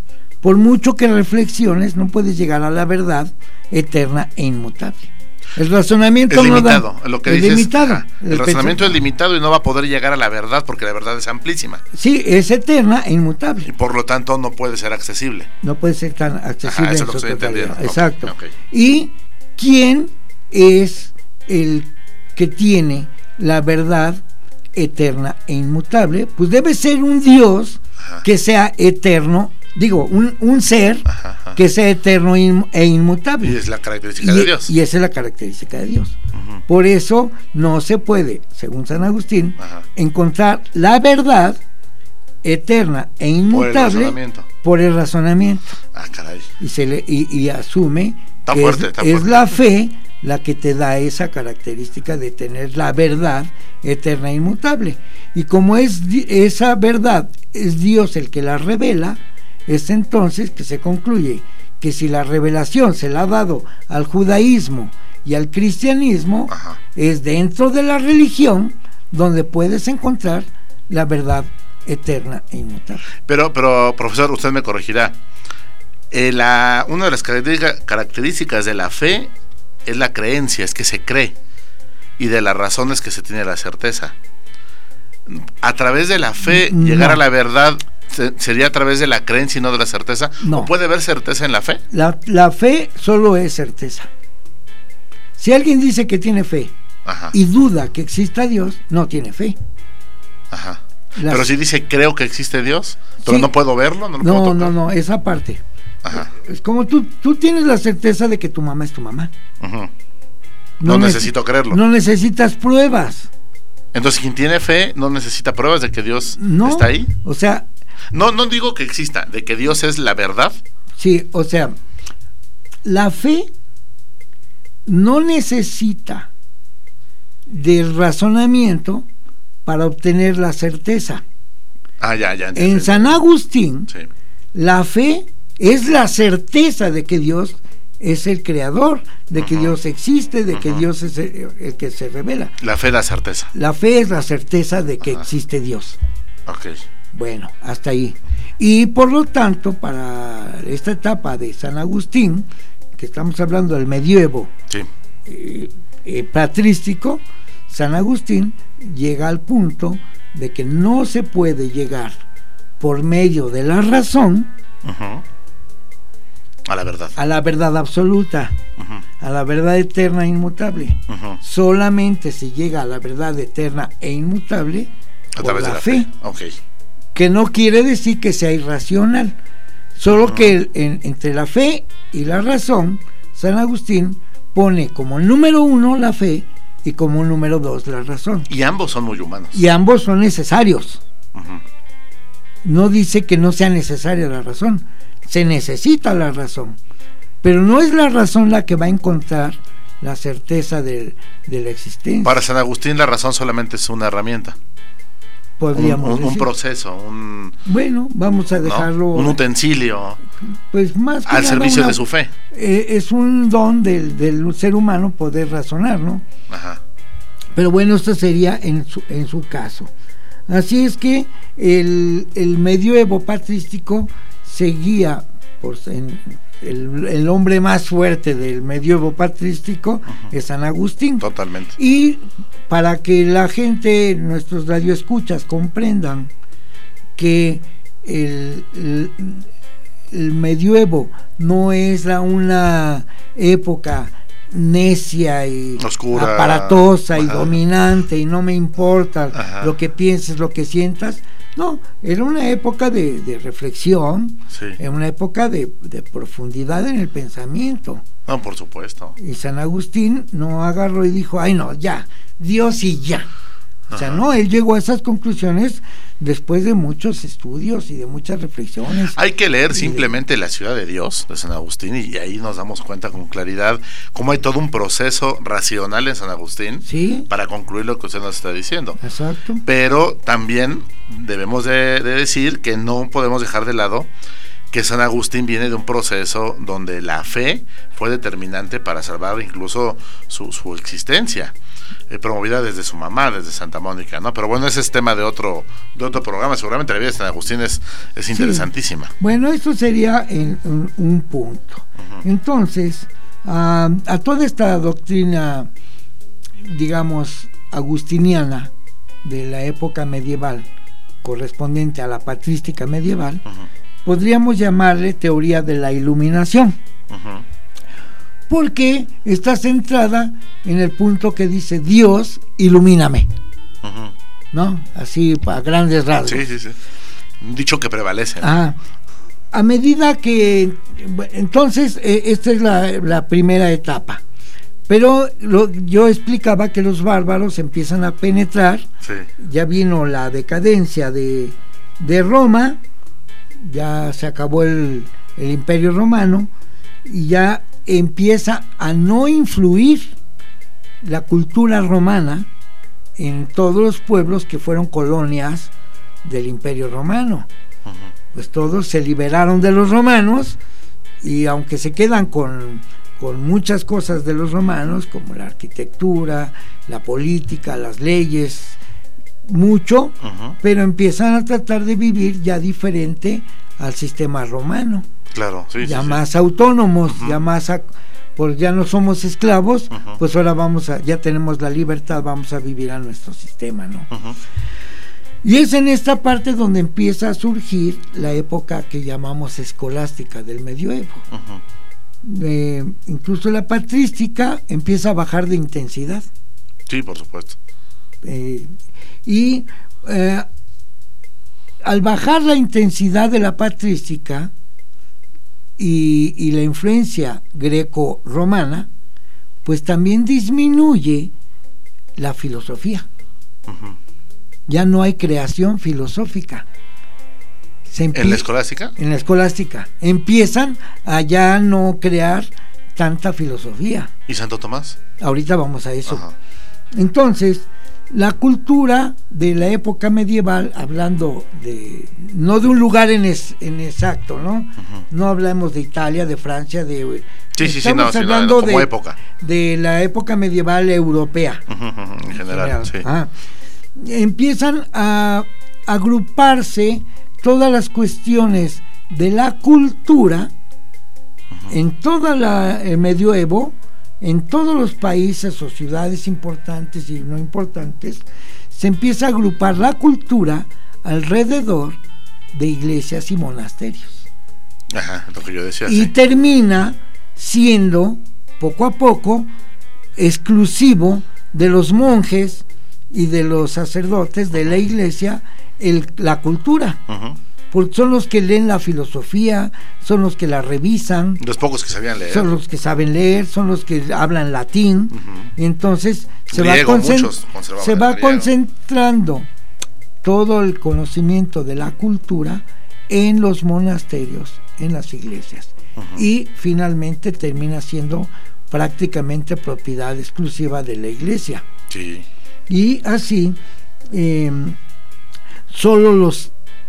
por mucho que reflexiones, no puedes llegar a la verdad eterna e inmutable. El razonamiento es no limitado, da, lo que es dices, limitado. ajá, el, el razonamiento es limitado y no va a poder llegar a la verdad porque la verdad es amplísima. Sí, es eterna e inmutable. Y por lo tanto no puede ser accesible. No puede ser tan accesible. Ajá, eso en es lo que su estoy totalidad. entendiendo. Exacto. Okay, okay. ¿Y quién es el que tiene la verdad eterna e inmutable? Pues debe ser un Dios, ajá, que sea eterno, digo, un, un ser, ajá, ajá, que sea eterno e inmutable. Y es la característica y, de Dios. Y esa es la característica de Dios. Uh-huh. Por eso no se puede, según San Agustín, ajá, encontrar la verdad eterna e inmutable por el razonamiento. Por el razonamiento. Ah, caray. Y, se le, y, y asume está que fuerte, es, está es fuerte. la fe la que te da esa característica de tener la verdad eterna e inmutable. Y como es esa verdad es Dios el que la revela, es entonces que se concluye que si la revelación se la ha dado al judaísmo y al cristianismo, ajá, es dentro de la religión donde puedes encontrar la verdad eterna e inmutable. Pero, pero profesor, usted me corregirá. Eh, la, una de las características de la fe es la creencia, es que se cree, y de la razón es que se tiene la certeza. A través de la fe, no, llegar a la verdad sería a través de la creencia y no de la certeza. No. ¿O puede haber certeza en la fe? La, la fe solo es certeza. Si alguien dice que tiene fe, ajá, y duda que exista Dios, no tiene fe. Ajá. Las... Pero si dice creo que existe Dios, pero sí, no puedo verlo, no lo no, puedo tocar. No, no, esa parte. Ajá. Es como tú, tú tienes la certeza de que tu mamá es tu mamá. Uh-huh. No, no necesito neces- creerlo. No necesitas pruebas. Entonces, quien tiene fe no necesita pruebas de que Dios no, está ahí. O sea, no, no digo que exista, de que Dios es la verdad. Sí, o sea, la fe no necesita del razonamiento para obtener la certeza. Ah, ya, ya. En San Agustín, sí, la fe es la certeza de que Dios es el creador, de uh-huh, que Dios existe, de uh-huh, que Dios es el, el que se revela. La fe es la certeza. La fe es la certeza de que uh-huh, existe Dios. Ok. Bueno, hasta ahí. Y por lo tanto, para esta etapa de San Agustín, que estamos hablando del medievo, sí, eh, eh, patrístico, San Agustín llega al punto de que no se puede llegar por medio de la razón uh-huh, a la verdad, a la verdad absoluta, uh-huh, a la verdad eterna e inmutable. Uh-huh. Solamente se llega a la verdad eterna e inmutable a por través la, de la fe, fe. Okay. Que no quiere decir que sea irracional, solo uh-huh, que en, entre la fe y la razón, San Agustín pone como número uno la fe y como número dos la razón. Y ambos son muy humanos. Y ambos son necesarios. Uh-huh. No dice que no sea necesaria la razón, se necesita la razón, pero no es la razón la que va a encontrar la certeza de, de la existencia. Para San Agustín la razón solamente es una herramienta. Podríamos un, un, decir. un proceso, un... Bueno, vamos a dejarlo... ¿no? Un utensilio. Pues más al servicio una, de su fe. Eh, es un don del, del ser humano poder razonar, ¿no? Ajá. Pero bueno, esto sería en su, en su caso. Así es que el, el medioevo patrístico seguía por en, el, el hombre más fuerte del medioevo patrístico, uh-huh, es San Agustín. Totalmente. Y para que la gente, nuestros radioescuchas, comprendan que el, el, el medioevo no es la, una época necia y oscura, aparatosa y ajá, dominante y no me importa, ajá, lo que pienses, lo que sientas. No, era una época de, de reflexión, sí, era una época de, de profundidad en el pensamiento. No, por supuesto. Y San Agustín no agarró y dijo, ay no, ya, Dios y ya. O sea, no, él llegó a esas conclusiones después de muchos estudios y de muchas reflexiones. Hay que leer simplemente La Ciudad de Dios de San Agustín y ahí nos damos cuenta con claridad cómo hay todo un proceso racional en San Agustín, ¿sí?, para concluir lo que usted nos está diciendo. Exacto. Pero también debemos de, de decir que no podemos dejar de lado que San Agustín viene de un proceso donde la fe fue determinante para salvar incluso su, su existencia. eh, promovida desde su mamá, desde Santa Mónica, ¿no? Pero bueno, ese es tema de otro de otro programa. Seguramente la vida de San Agustín es, es interesantísima. Sí. Bueno, eso sería en, en, un punto. Uh-huh. Entonces, a, a toda esta doctrina, digamos, agustiniana de la época medieval, correspondiente a la patrística medieval, uh-huh. podríamos llamarle teoría de la iluminación. Uh-huh. Porque está centrada en el punto que dice Dios, ilumíname. Uh-huh. ¿No? Así a grandes rasgos. Sí, sí, sí. Un dicho que prevalece. Ah, a medida que entonces eh, esta es la, la primera etapa. Pero lo, yo explicaba que los bárbaros empiezan a penetrar. Sí. Ya vino la decadencia de, de Roma, ya se acabó el, el Imperio Romano y ya empieza a no influir la cultura romana en todos los pueblos que fueron colonias del Imperio Romano. Uh-huh. Pues todos se liberaron de los romanos y aunque se quedan con, con muchas cosas de los romanos, como la arquitectura, la política, las leyes, mucho, uh-huh. pero empiezan a tratar de vivir ya diferente al sistema romano. Claro, sí, ya sí, más sí. autónomos, uh-huh. ya más a, pues ya no somos esclavos, uh-huh. pues ahora vamos a, ya tenemos la libertad, vamos a vivir a nuestro sistema, ¿no? Uh-huh. Y es en esta parte donde empieza a surgir la época que llamamos escolástica del medioevo. Uh-huh. Eh, incluso la patrística empieza a bajar de intensidad. Sí, por supuesto. Eh, y eh, al bajar la intensidad de la patrística y, y la influencia greco-romana, pues también disminuye la filosofía. Uh-huh. Ya no hay creación filosófica. Se empie- ¿En la escolástica? En la escolástica. Empiezan a ya no crear tanta filosofía. ¿Y Santo Tomás? Ahorita vamos a eso. Ajá. Entonces, la cultura de la época medieval, hablando de no de un lugar en, es, en exacto, ¿no? Uh-huh. No hablamos de Italia, de Francia, de sí, sí, estamos sí, no, hablando sí, no, como de, época. de la época medieval europea. Uh-huh, uh-huh, en general, general. Sí. Ah, empiezan a agruparse todas las cuestiones de la cultura uh-huh. en todo el medioevo, en todos los países o ciudades importantes y no importantes, se empieza a agrupar la cultura alrededor de iglesias y monasterios. Ajá, lo que yo decía. Y sí. termina siendo, poco a poco, exclusivo de los monjes y de los sacerdotes de la iglesia, el, la cultura. Uh-huh. Porque son los que leen la filosofía, son los que la revisan. Los pocos que sabían leer. Son los que saben leer, son los que hablan latín. Uh-huh. Y entonces se griego, va, concent- se va concentrando todo el conocimiento de la cultura en los monasterios, en las iglesias. Uh-huh. Y finalmente termina siendo prácticamente propiedad exclusiva de la iglesia. Sí. Y así, eh, solo los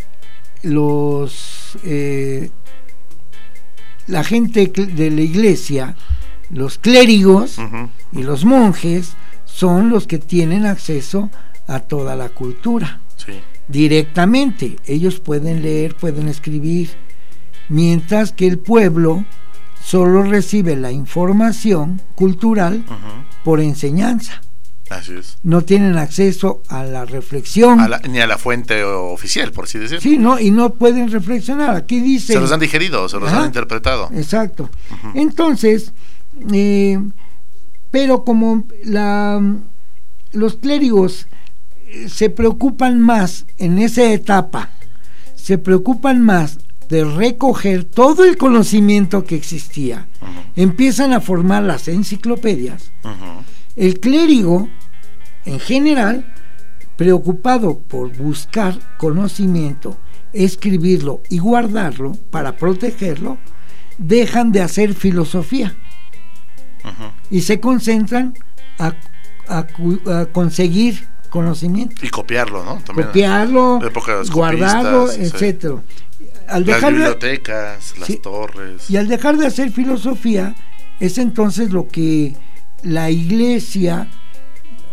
los eh, la gente de la iglesia, los clérigos uh-huh. y los monjes son los que tienen acceso a toda la cultura. Sí. Directamente, ellos pueden leer, pueden escribir, mientras que el pueblo solo recibe la información cultural uh-huh. por enseñanza. Así es. No tienen acceso a la reflexión a la, ni a la fuente oficial, por así decirlo. Sí, no, y no pueden reflexionar. Aquí dice, se los han digerido, se los Ajá, han interpretado. Exacto. Uh-huh. Entonces, eh, pero como la, los clérigos se preocupan más en esa etapa, se preocupan más de recoger todo el conocimiento que existía, uh-huh. empiezan a formar las enciclopedias. Uh-huh. El clérigo, en general, preocupado por buscar conocimiento, escribirlo y guardarlo para protegerlo, dejan de hacer filosofía uh-huh. y se concentran a, a, a conseguir conocimiento. Y copiarlo, ¿no? También copiarlo, guardarlo, sí. etcétera. Al las dejar bibliotecas, de, las sí, torres. Y al dejar de hacer filosofía, es entonces lo que la iglesia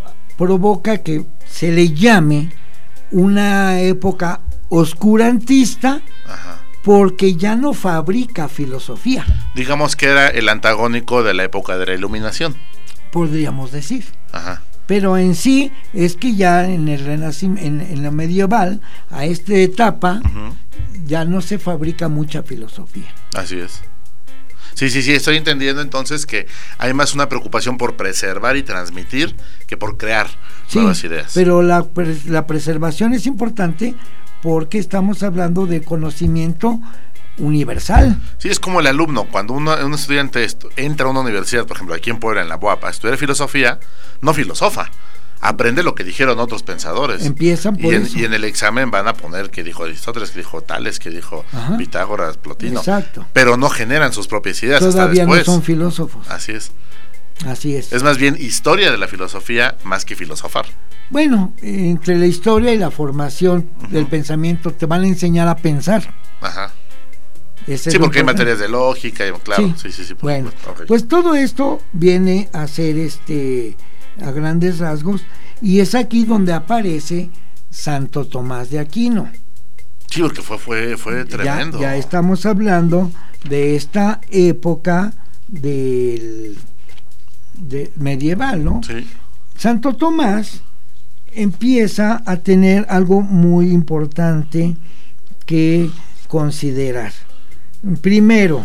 provoca que se le llame una época oscurantista. Ajá. Porque ya no fabrica filosofía. Digamos que era el antagónico de la época de la Iluminación. Podríamos decir. Ajá. Pero en sí es que ya en el renacimiento, en, en la medieval, a esta etapa, uh-huh. ya no se fabrica mucha filosofía. Así es. Sí, sí, sí, estoy entendiendo entonces que hay más una preocupación por preservar y transmitir que por crear sí, nuevas ideas. Pero la, la preservación es importante porque estamos hablando de conocimiento universal. Sí, es como el alumno, cuando uno, un estudiante estu- entra a una universidad, por ejemplo, aquí en Puebla, en la U A P, a estudiar filosofía, no filosofa, aprende lo que dijeron otros pensadores. Empiezan por y en, eso. Y en el examen van a poner que dijo Aristóteles, que dijo Tales, que dijo Ajá. Pitágoras, Plotino. Exacto. Pero no generan sus propias ideas. Todavía hasta después. No son filósofos. Así es. Así es. Es más bien historia de la filosofía más que filosofar. Bueno, entre la historia y la formación uh-huh. del pensamiento te van a enseñar a pensar. Ajá. Ese sí, porque hay importante. materias de lógica, y, claro. Sí, sí, sí. sí bueno, okay. pues todo esto viene a ser este a grandes rasgos y es aquí donde aparece Santo Tomás de Aquino. Sí, porque fue fue fue tremendo. Ya, ya estamos hablando de esta época del de medieval, ¿no? Sí. Santo Tomás empieza a tener algo muy importante que considerar. Primero,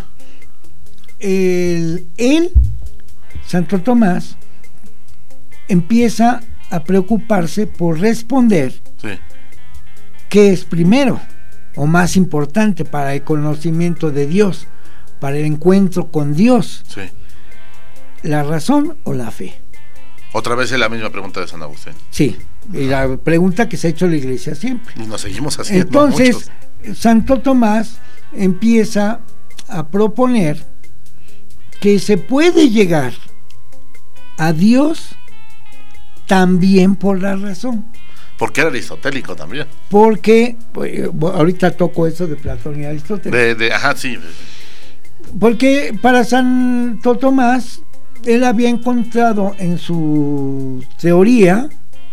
el, él, Santo Tomás, empieza a preocuparse por responder sí. qué es primero o más importante para el conocimiento de Dios, para el encuentro con Dios, sí. la razón o la fe. Otra vez es la misma pregunta de San Agustín. Sí, y la pregunta que se ha hecho la Iglesia siempre. Y nos seguimos haciendo. Entonces, muchos. Santo Tomás empieza a proponer que se puede llegar a Dios también por la razón. Porque era aristotélico también. Porque, pues, ahorita toco eso de Platón y Aristóteles. De, de, ajá, sí. Porque para Santo Tomás, él había encontrado en su teoría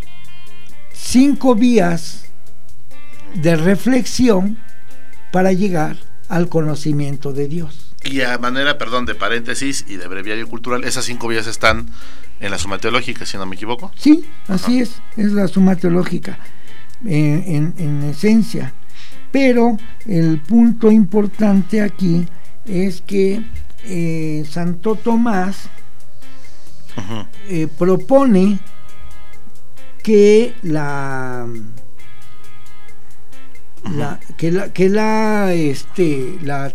cinco vías de reflexión para llegar al conocimiento de Dios. Y a manera, perdón, de paréntesis y de breviario cultural, esas cinco vías están en la Suma Teológica, si no me equivoco. Sí, así Ajá. es, es la Suma Teológica, en, en, en esencia. Pero el punto importante aquí es que eh, Santo Tomás uh-huh. eh, propone que la, uh-huh. la que la que la este la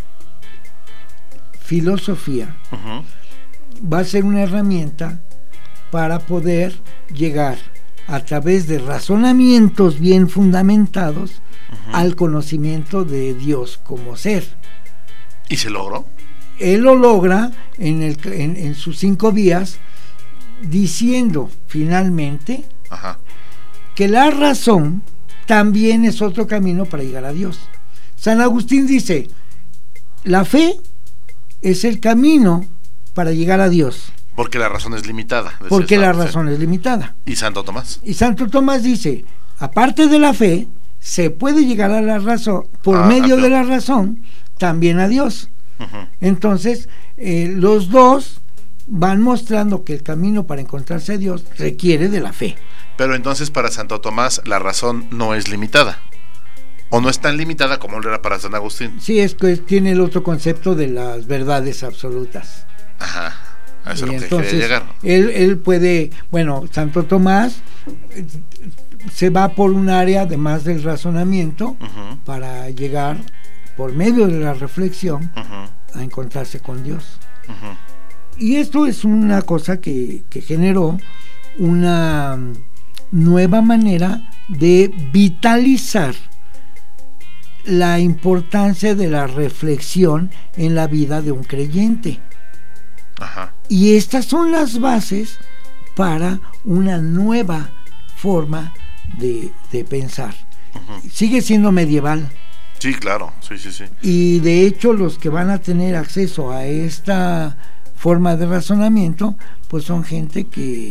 filosofía uh-huh. va a ser una herramienta para poder llegar a través de razonamientos bien fundamentados uh-huh. al conocimiento de Dios como ser. ¿Y se logró? Él lo logra en, el, en, en sus cinco vías, diciendo finalmente Ajá. que la razón también es otro camino para llegar a Dios. San Agustín dice, la fe es el camino para llegar a Dios. Porque la razón es limitada. Porque la razón es limitada. ¿Y Santo Tomás? Y Santo Tomás dice, aparte de la fe, se puede llegar a la razón, por ah, medio de la razón, también a Dios. Uh-huh. Entonces, eh, los dos van mostrando que el camino para encontrarse a Dios requiere de la fe. Pero entonces para Santo Tomás la razón no es limitada. ¿O no es tan limitada como lo era para San Agustín? Sí, es que tiene el otro concepto de las verdades absolutas. Ajá, a eso es lo que entonces, quería llegar. Él, él puede, bueno, Santo Tomás eh, se va por un área de más del razonamiento uh-huh. para llegar por medio de la reflexión uh-huh. a encontrarse con Dios. Uh-huh. Y esto es una cosa que, que generó una nueva manera de vitalizar la importancia de la reflexión en la vida de un creyente. Ajá. Y estas son las bases para una nueva forma de, de pensar. Uh-huh. Sigue siendo medieval. Sí, claro, sí, sí, sí. Y de hecho los que van a tener acceso a esta forma de razonamiento, pues son gente que,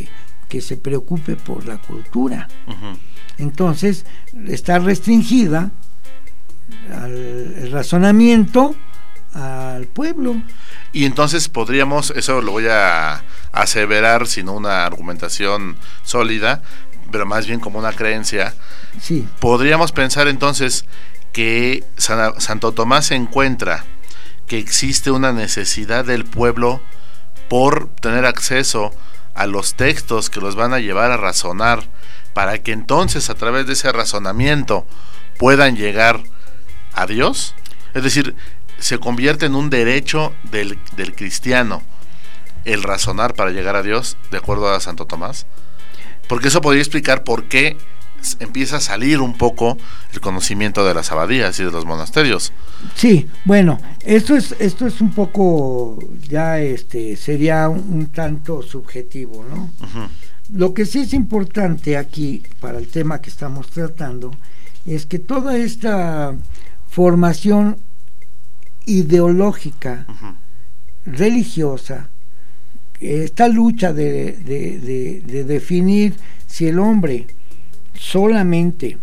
que se preocupe por la cultura. Uh-huh. Entonces está restringida al el razonamiento al pueblo. Y entonces podríamos, eso lo voy a aseverar sin una argumentación sólida, pero más bien como una creencia. Sí. Podríamos pensar entonces que San, Santo Tomás encuentra que existe una necesidad del pueblo por tener acceso a los textos que los van a llevar a razonar, para que entonces a través de ese razonamiento puedan llegar a Dios. Es decir, se convierte en un derecho del, del cristiano el razonar para llegar a Dios, de acuerdo a Santo Tomás. Porque eso podría explicar por qué empieza a salir un poco el conocimiento de las abadías y de los monasterios. Sí, bueno, esto es esto es un poco ya este sería un, un tanto subjetivo, ¿no? Uh-huh. Lo que sí es importante aquí para el tema que estamos tratando es que toda esta formación ideológica, uh-huh, religiosa, esta lucha de, de, de, de definir si el hombre solamente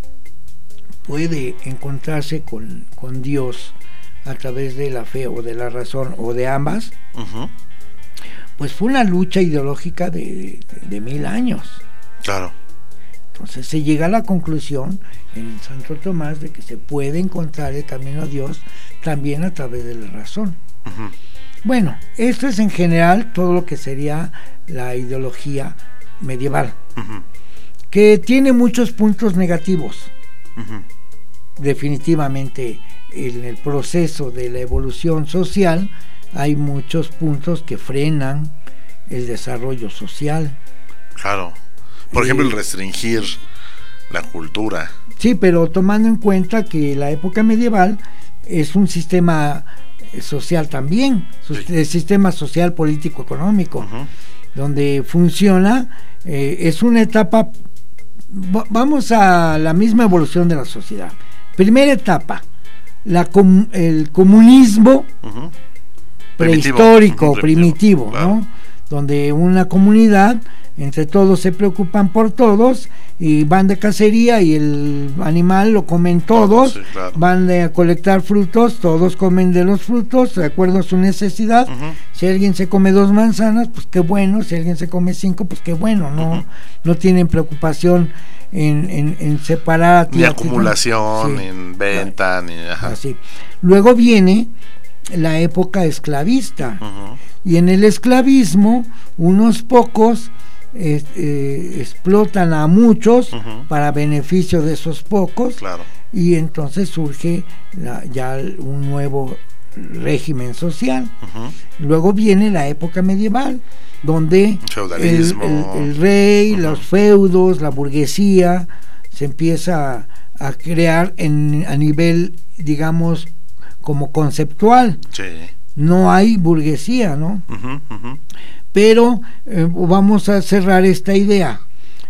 puede encontrarse con, con Dios a través de la fe o de la razón o de ambas, uh-huh, pues fue una lucha ideológica de, de, de mil años. Claro. Entonces se llega a la conclusión en Santo Tomás de que se puede encontrar el camino a Dios también a través de la razón. Uh-huh. Bueno, esto es en general todo lo que sería la ideología medieval, uh-huh, que tiene muchos puntos negativos. Uh-huh. Definitivamente en el proceso de la evolución social hay muchos puntos que frenan el desarrollo social. Claro. Por ejemplo, el restringir la cultura. Sí, pero tomando en cuenta que la época medieval es un sistema social también, sí, el sistema social, político, económico, uh-huh, donde funciona, eh, es una etapa, vamos a la misma evolución de la sociedad. Primera etapa, la com, el comunismo, uh-huh, prehistórico, primitivo, primitivo, claro, ¿no? Donde una comunidad, entre todos se preocupan por todos y van de cacería y el animal lo comen todos, sí, claro, van a colectar frutos, todos comen de los frutos de acuerdo a su necesidad. Uh-huh. Si alguien se come dos manzanas, pues qué bueno, si alguien se come cinco, pues qué bueno, no, uh-huh, no tienen preocupación en, en, en separar ni acumulación, sí, ni en venta, ni ajá. Así. Luego viene la época esclavista, uh-huh, y en el esclavismo unos pocos Eh, eh, explotan a muchos, uh-huh, para beneficio de esos pocos, claro, y entonces surge la, ya un nuevo régimen social. Uh-huh. Luego viene la época medieval, donde el, el, el rey, uh-huh, los feudos, la burguesía se empieza a, a crear en, a nivel, digamos, como conceptual. Sí. No hay burguesía, ¿no? Uh-huh, uh-huh. Pero eh, vamos a cerrar esta idea.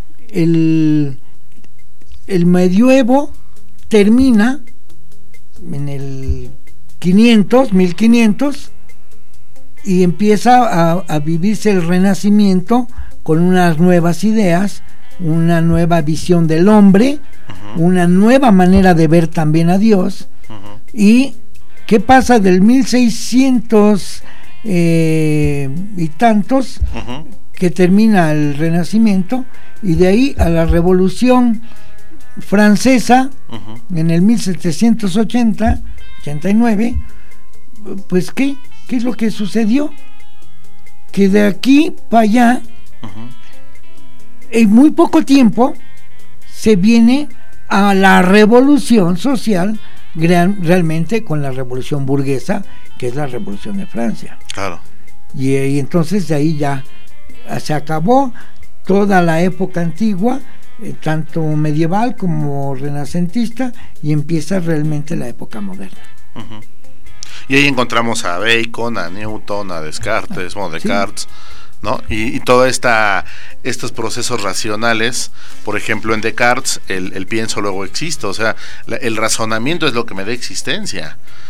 El, el medioevo termina en el quinientos, mil quinientos, y empieza a, a vivirse el Renacimiento con unas nuevas ideas, una nueva visión del hombre, uh-huh, una nueva manera de ver también a Dios. Uh-huh. ¿Y qué pasa del mil seiscientos Eh, y tantos, uh-huh, que termina el Renacimiento, y de ahí a la Revolución Francesa, uh-huh, en el mil setecientos ochenta, ochenta y nueve? Pues ¿qué? ¿Qué es lo que sucedió? Que de aquí para allá, uh-huh, en muy poco tiempo se viene a la revolución social, gran, realmente con la revolución burguesa, que es la Revolución de Francia. Claro. Y, y entonces de ahí ya se acabó toda la época antigua, eh, tanto medieval como renacentista, y empieza realmente la época moderna. Uh-huh. Y ahí encontramos a Bacon, a Newton, a Descartes, bueno, Descartes, sí, ¿no? Y, y toda esta estos procesos racionales, por ejemplo en Descartes el, el pienso luego existo, o sea, la, el razonamiento es lo que me da existencia.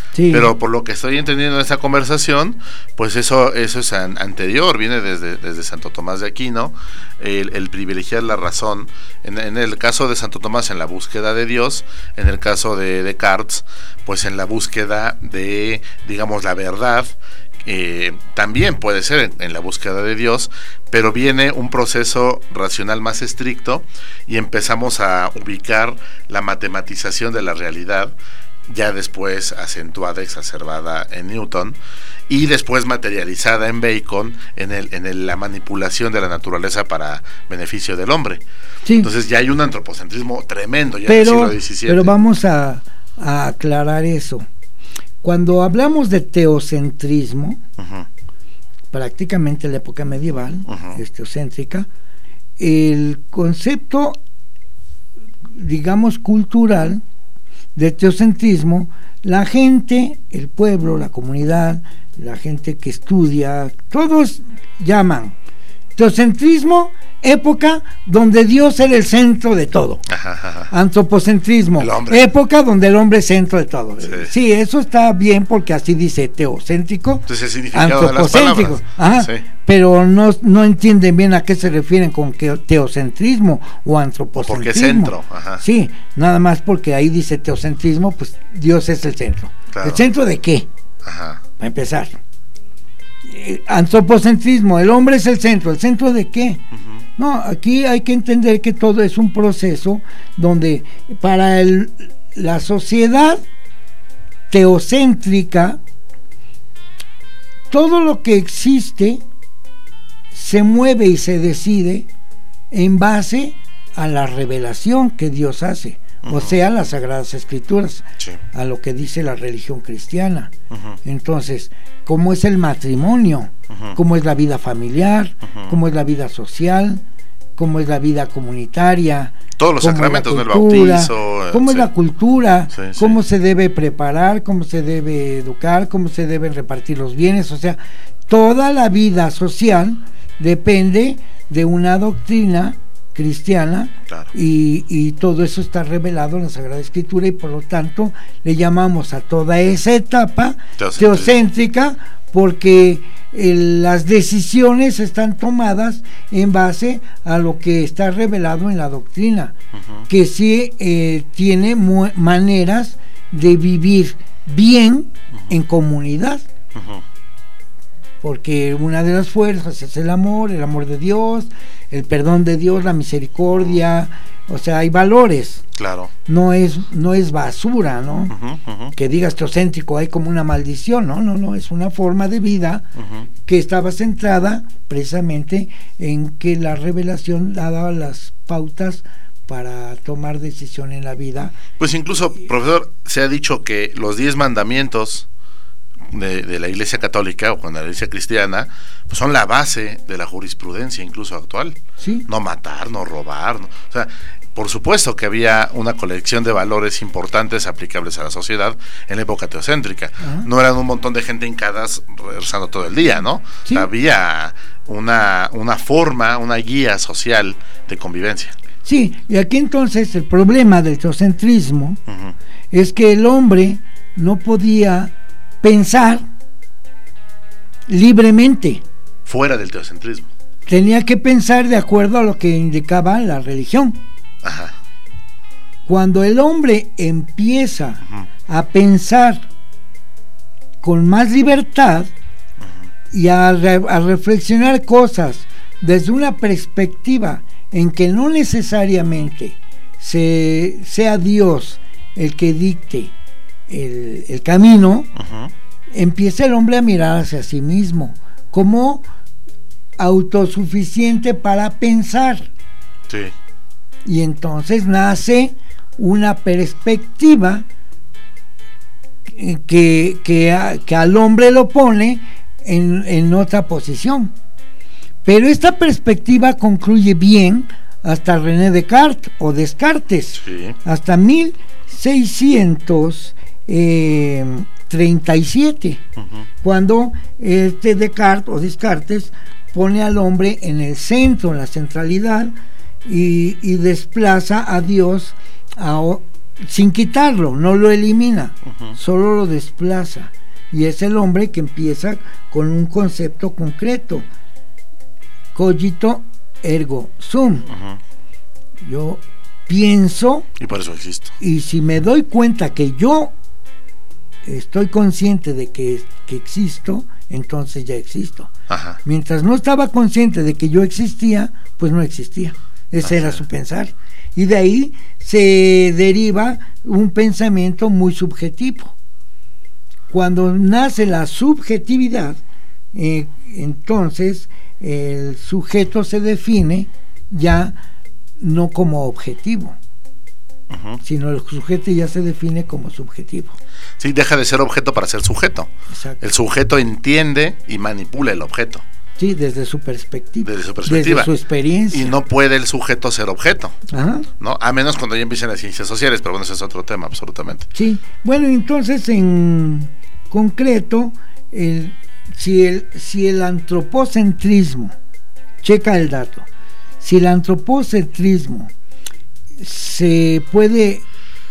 Sí. Pero por lo que estoy entendiendo en esta conversación, pues eso eso es an, anterior, viene desde, desde Santo Tomás de Aquino, el, el privilegiar la razón, en, en el caso de Santo Tomás en la búsqueda de Dios, en el caso de Descartes, pues en la búsqueda de, digamos, la verdad. Eh, también puede ser en, en la búsqueda de Dios, pero viene un proceso racional más estricto y empezamos a ubicar la matematización de la realidad, ya después acentuada, exacerbada en Newton, y después materializada en Bacon, en el en el, la manipulación de la naturaleza para beneficio del hombre. Sí. Entonces ya hay un antropocentrismo tremendo ya pero, en el siglo diecisiete. Pero vamos a, a aclarar eso. Cuando hablamos de teocentrismo, uh-huh. prácticamente en la época medieval, uh-huh. es teocéntrica, el concepto, digamos, cultural de teocentrismo, la gente, el pueblo, la comunidad, la gente que estudia, todos llaman teocentrismo, época donde Dios era el centro de todo. Ajá, ajá. Antropocentrismo, época donde el hombre es centro de todo. Sí. sí, eso está bien porque así dice teocéntrico. Entonces el significado antropocéntrico. De las palabras. Ajá, sí. Pero no, no entienden bien a qué se refieren con que teocentrismo o antropocentrismo. Porque centro. Ajá. Sí, nada más porque ahí dice teocentrismo, pues Dios es el centro. Claro. ¿El centro de qué? Ajá. Para empezar. Eh, antropocentrismo, el hombre es el centro. ¿El centro de qué? Uh-huh. No, aquí hay que entender que todo es un proceso donde para el, la sociedad teocéntrica, todo lo que existe se mueve y se decide en base a la revelación que Dios hace, uh-huh. o sea, las Sagradas Escrituras, sí. a lo que dice la religión cristiana. Uh-huh. Entonces, ¿cómo es el matrimonio? Uh-huh. ¿Cómo es la vida familiar? Uh-huh. ¿Cómo es la vida social? ¿Cómo es la vida comunitaria? Todos los sacramentos, ¿no? El bautizo. ¿Cómo sí. es la cultura? Sí, sí. ¿Cómo se debe preparar? ¿Cómo se debe educar? ¿Cómo se deben repartir los bienes? O sea, toda la vida social depende de una doctrina cristiana, claro. y, y todo eso está revelado en la Sagrada Escritura, y por lo tanto le llamamos a toda esa etapa teocéntrica, teocéntrica porque eh, las decisiones están tomadas en base a lo que está revelado en la doctrina, uh-huh. que sí eh, tiene mu- maneras de vivir bien uh-huh. en comunidad. Uh-huh. Porque una de las fuerzas es el amor, el amor de Dios, el perdón de Dios, la misericordia, o sea, hay valores. Claro. No es no es basura, ¿no? Uh-huh, uh-huh. Que digas teocéntrico, hay como una maldición, no, no, no, es una forma de vida uh-huh. que estaba centrada precisamente en que la revelación daba las pautas para tomar decisión en la vida. Pues incluso, profesor, se ha dicho que los diez mandamientos De, de la Iglesia Católica o con la Iglesia Cristiana, pues son la base de la jurisprudencia incluso actual. ¿Sí? No matar, no robar, no, o sea, por supuesto que había una colección de valores importantes aplicables a la sociedad en la época teocéntrica. Uh-huh. No eran un montón de gente hincadas rezando todo el día, ¿no? ¿Sí? O sea, había una, una forma, una guía social de convivencia. Sí, y aquí entonces el problema del teocentrismo uh-huh. es que el hombre no podía pensar libremente. Fuera del teocentrismo. Tenía que pensar de acuerdo a lo que indicaba la religión. Ajá. Cuando el hombre empieza uh-huh. a pensar con más libertad uh-huh. y a, re- a reflexionar cosas desde una perspectiva en que no necesariamente se, sea Dios el que dicte El, el camino, uh-huh. empieza el hombre a mirar hacia sí mismo como autosuficiente para pensar. Sí. Y entonces nace una perspectiva que, que, a, que al hombre lo pone en, en otra posición. Pero esta perspectiva concluye bien hasta René Descartes o Descartes, sí. hasta mil seiscientos Eh, treinta y siete, uh-huh. cuando este Descartes o Descartes pone al hombre en el centro, en la centralidad, y, y desplaza a Dios a, sin quitarlo, no lo elimina, Uh-huh. solo lo desplaza. Y es el hombre que empieza con un concepto concreto. Cogito ergo sum. Uh-huh. Yo pienso, Y por eso existo. y si me doy cuenta que yo estoy consciente de que, que existo, entonces ya existo. Ajá. Mientras no estaba consciente de que yo existía, pues no existía. Ese Ajá. era su pensar. Y de ahí se deriva un pensamiento muy subjetivo. Cuando nace la subjetividad, eh, entonces el sujeto se define ya no como objetivo, Uh-huh. sino el sujeto ya se define como subjetivo. Sí, deja de ser objeto para ser sujeto. Exacto. El sujeto entiende y manipula el objeto. Sí, desde su perspectiva. Desde su perspectiva. Desde su experiencia. Y no puede el sujeto ser objeto, Ajá. ¿no? A menos cuando ya empiecen las ciencias sociales, pero bueno, ese es otro tema, absolutamente. Sí, bueno, entonces en concreto, el, si, el, si el antropocentrismo, checa el dato, si el antropocentrismo se puede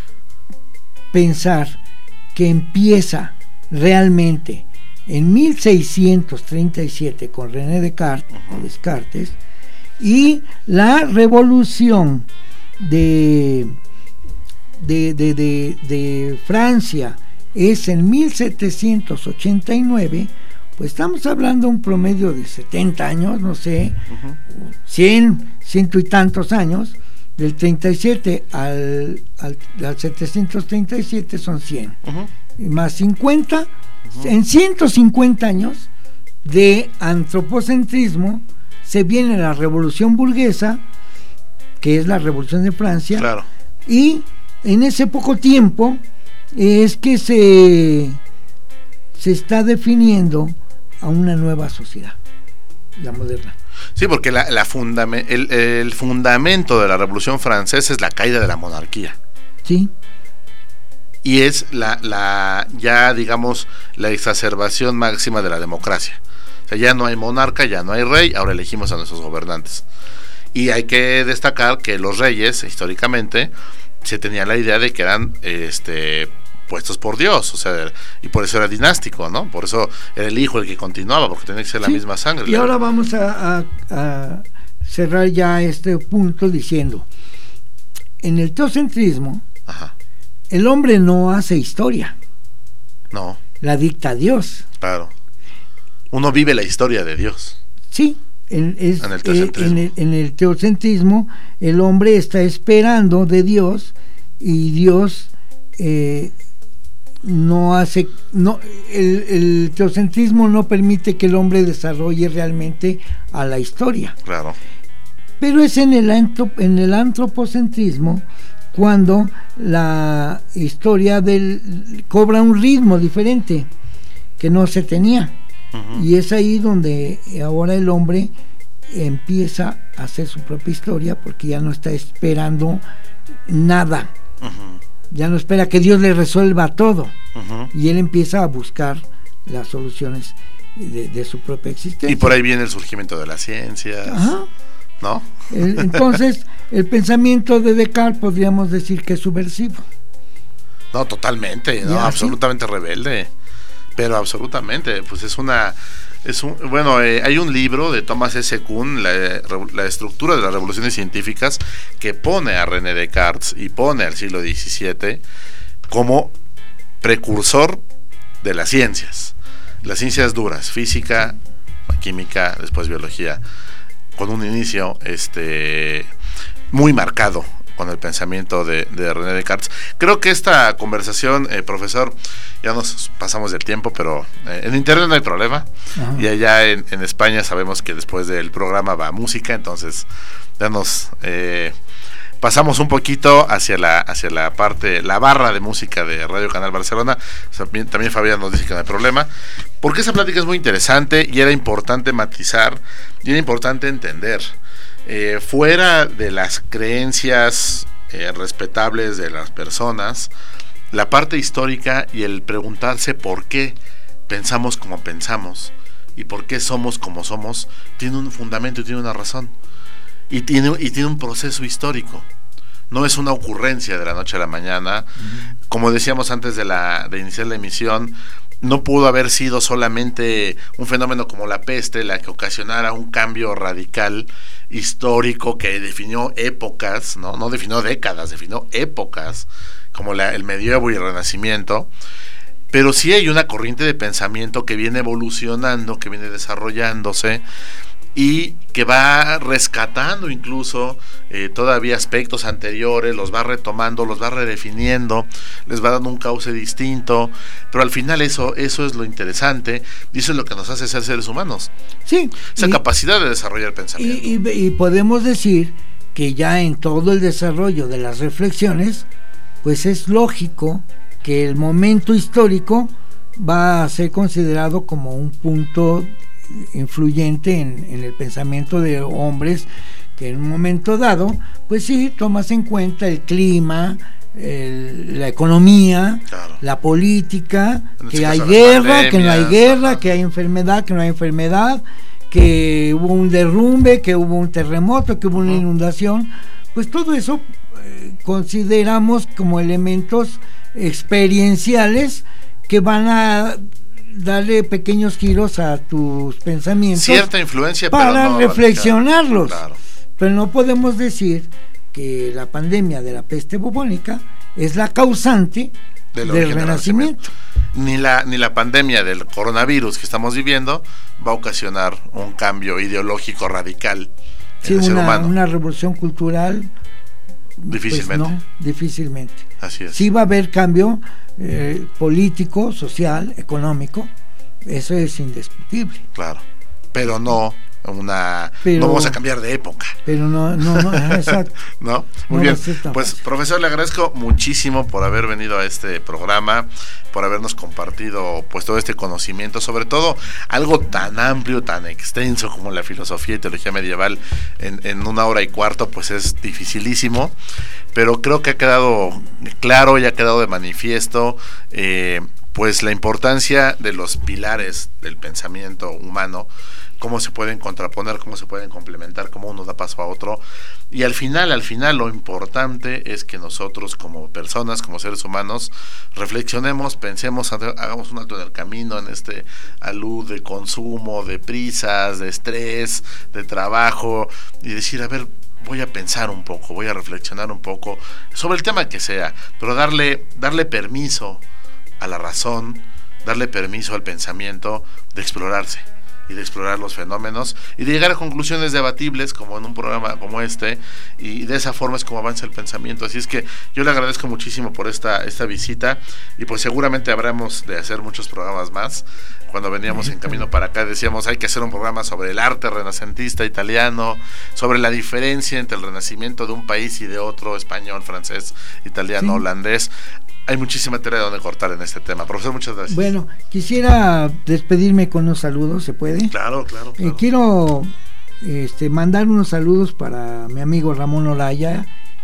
pensar que empieza realmente en mil seiscientos treinta y siete con René Descartes, o Descartes, y la revolución de, de, de, de, de Francia es en mil setecientos ochenta y nueve, pues estamos hablando de un promedio de setenta años, no sé, Uh-huh. cien, ciento y tantos años. Del treinta y siete al, al, al setecientos treinta y siete son cien, Uh-huh. y más cincuenta, uh-huh. En ciento cincuenta años de antropocentrismo se viene la revolución burguesa, que es la revolución de Francia, Claro. y en ese poco tiempo es que se, se está definiendo a una nueva sociedad, la moderna. Sí, porque la, la fundame- el, el fundamento de la Revolución Francesa es la caída de la monarquía. Sí, Y es la, la ya, digamos, la exacerbación máxima de la democracia. O sea, ya no hay monarca, ya no hay rey, ahora elegimos a nuestros gobernantes. Y hay que destacar que los reyes, históricamente, se tenía la idea de que eran este puestos por Dios, o sea, y por eso era dinástico, ¿no? Por eso era el hijo el que continuaba, porque tenía que ser la sí. misma sangre. Y ahora vamos a, a, a cerrar ya este punto diciendo, en el teocentrismo, Ajá. el hombre no hace historia, No, la dicta Dios. claro. Uno vive la historia de Dios. Sí, en, es, En el eh, teocentrismo. en, el, en el teocentrismo el hombre está esperando de Dios y Dios eh, no hace, no, el, el teocentrismo no permite que el hombre desarrolle realmente a la historia. Claro. Pero es en el, antro, en el antropocentrismo cuando la historia del, cobra un ritmo diferente que no se tenía. Uh-huh. Y es ahí donde ahora el hombre empieza a hacer su propia historia, porque ya no está esperando nada. Uh-huh. Ya no espera que Dios le resuelva todo. Uh-huh. Y él empieza a buscar las soluciones de, de su propia existencia. Y por ahí viene el surgimiento de las ciencias. Ajá. ¿No? El, entonces, el pensamiento de Descartes podríamos decir que es subversivo. No, totalmente, no, absolutamente ¿sí? Rebelde. Pero absolutamente, pues es una, es un, bueno, eh, hay un libro de Thomas S. Kuhn, la, la estructura de las revoluciones científicas, que pone a René Descartes y pone al siglo diecisiete como precursor de las ciencias, las ciencias duras, física, química, después biología, con un inicio este muy marcado con el pensamiento de, de René Descartes. Creo que esta conversación, eh, profesor, ya nos pasamos del tiempo, pero eh, en internet no hay problema. Ajá. Y allá en, en España sabemos que después del programa va música, entonces ya nos eh, pasamos un poquito hacia la hacia la parte, la barra de música de Radio Canal Barcelona. También, también Fabián nos dice que no hay problema, porque esa plática es muy interesante y era importante matizar y era importante entender. Eh, fuera de las creencias eh, respetables de las personas, la parte histórica y el preguntarse por qué pensamos como pensamos y por qué somos como somos tiene un fundamento y tiene una razón y tiene, y tiene un proceso histórico. no es una ocurrencia de la noche a la mañana. Uh-huh. Como decíamos antes de, la, de iniciar la emisión, no pudo haber sido solamente un fenómeno como la peste la que ocasionara un cambio radical histórico que definió épocas, no, no definió décadas, definió épocas, como la, el medievo y el renacimiento. Pero sí hay una corriente de pensamiento que viene evolucionando, que viene desarrollándose y que va rescatando incluso eh, todavía aspectos anteriores, los va retomando, los va redefiniendo, les va dando un cauce distinto, pero al final eso, eso es lo interesante y eso es lo que nos hace ser seres humanos. Sí. Esa y, capacidad de desarrollar pensamiento. Y, y, y podemos decir que ya en todo el desarrollo de las reflexiones, pues es lógico que el momento histórico va a ser considerado como un punto influyente en, en el pensamiento de hombres que en un momento dado, pues sí, tomas en cuenta el clima, el, la economía, claro, la política, que hay guerra, que no hay guerra, ajá, que hay enfermedad, que no hay enfermedad, que hubo un derrumbe, que hubo un terremoto, que hubo una uh-huh. inundación, pues todo eso eh, consideramos como elementos experienciales que van a darle pequeños giros a tus pensamientos, cierta influencia para pero no reflexionarlos, claro. Pero no podemos decir que la pandemia de la peste bubónica es la causante del, del renacimiento. Ni la, ni la pandemia del coronavirus que estamos viviendo va a ocasionar un cambio ideológico radical sí, en el una, ser humano. Una revolución cultural difícilmente. Pues no, difícilmente. Así es. Sí va a haber cambio eh, político, social, económico, eso es indiscutible. Claro, pero no una pero, no vamos a cambiar de época. Pero no, no, no, exacto. ¿No? Muy no bien. Pues fácil. Profesor, le agradezco muchísimo por haber venido a este programa, por habernos compartido pues todo este conocimiento, sobre todo algo tan amplio, tan extenso como la filosofía y teología medieval en, en una hora y cuarto, pues es dificilísimo, pero creo que ha quedado claro y ha quedado de manifiesto eh, pues la importancia de los pilares del pensamiento humano, cómo se pueden contraponer, cómo se pueden complementar, cómo uno da paso a otro, y al final, al final lo importante es que nosotros como personas, como seres humanos, reflexionemos, pensemos, hagamos un alto en el camino en este alud de consumo, de prisas, de estrés, de trabajo, y decir, a ver, voy a pensar un poco, voy a reflexionar un poco sobre el tema que sea, pero darle, darle permiso a la razón, darle permiso al pensamiento de explorarse y de explorar los fenómenos y de llegar a conclusiones debatibles como en un programa como este, y de esa forma es como avanza el pensamiento. Así es que yo le agradezco muchísimo por esta, esta visita, y pues seguramente habremos de hacer muchos programas más. Cuando veníamos en camino para acá decíamos hay que hacer un programa sobre el arte renacentista italiano, sobre la diferencia entre el renacimiento de un país y de otro, español, francés, italiano, sí, holandés. Hay muchísima tela de donde cortar en este tema. Profesor, muchas gracias. Bueno, quisiera despedirme con unos saludos, ¿se puede? Claro, claro. claro. Eh, quiero este, mandar unos saludos para mi amigo Ramón Olaya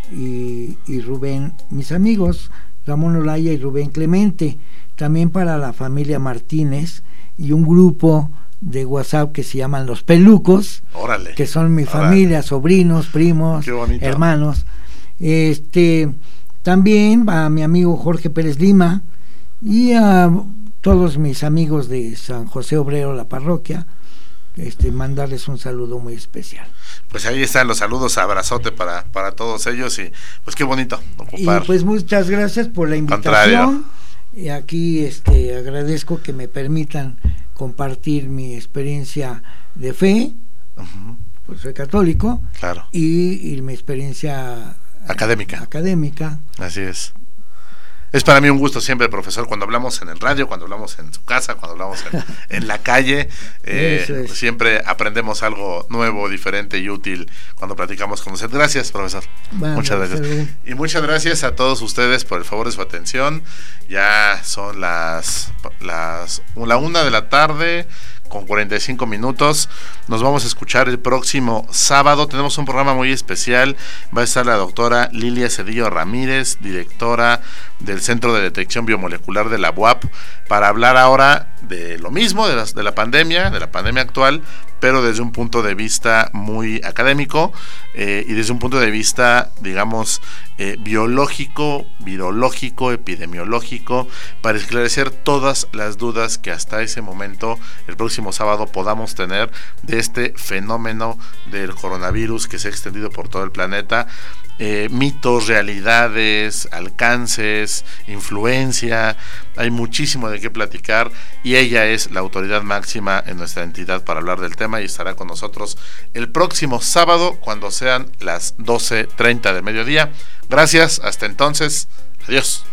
y, y Rubén, mis amigos Ramón Olaya y Rubén Clemente, también para la familia Martínez y un grupo de WhatsApp que se llaman Los Pelucos, órale, que son mi órale. familia, sobrinos, primos, hermanos. Este... También a mi amigo Jorge Pérez Lima y a todos mis amigos de San José Obrero, la parroquia, este, mandarles un saludo muy especial. Pues ahí están los saludos, abrazote para, para todos ellos, y pues qué bonito ocupar. Y pues muchas gracias por la invitación. Contrario. Y aquí este, agradezco que me permitan compartir mi experiencia de fe, uh-huh. pues soy católico, claro. y, y mi experiencia académica. Académica. Así es. Es para mí un gusto siempre, profesor, cuando hablamos en el radio, cuando hablamos en su casa, cuando hablamos en, en la calle, eh, es. siempre aprendemos algo nuevo, diferente y útil cuando platicamos con usted. Gracias, profesor. Bueno, muchas gracias. Salud. Y muchas gracias a todos ustedes por el favor de su atención. Ya son las, las la una de la tarde con cuarenta y cinco minutos. Nos vamos a escuchar el próximo sábado. Tenemos un programa muy especial. Va a estar la doctora Lilia Cedillo Ramírez, directora del Centro de Detección Biomolecular de la U A P, para hablar ahora de lo mismo, de, las, de la pandemia, de la pandemia actual, pero desde un punto de vista muy académico eh, y desde un punto de vista, digamos, eh, biológico, virológico, epidemiológico, para esclarecer todas las dudas que hasta ese momento, el próximo sábado, podamos tener de este fenómeno del coronavirus que se ha extendido por todo el planeta. Eh, mitos, realidades, alcances, influencia, hay muchísimo de qué platicar y ella es la autoridad máxima en nuestra entidad para hablar del tema y estará con nosotros el próximo sábado cuando sean las doce treinta de mediodía. Gracias, hasta entonces, adiós.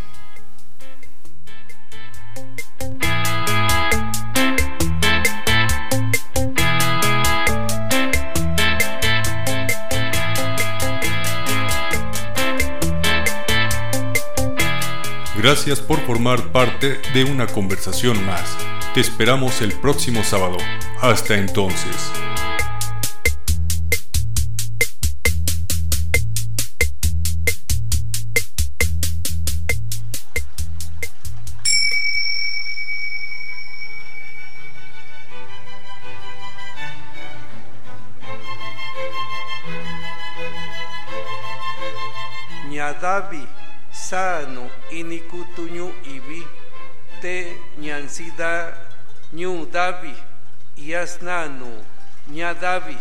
Gracias por formar parte de una conversación más. Te esperamos el próximo sábado. Hasta entonces. Ñadavi sano inikutuñu ibi te ñansida ñu davi yasnanu ñadavi.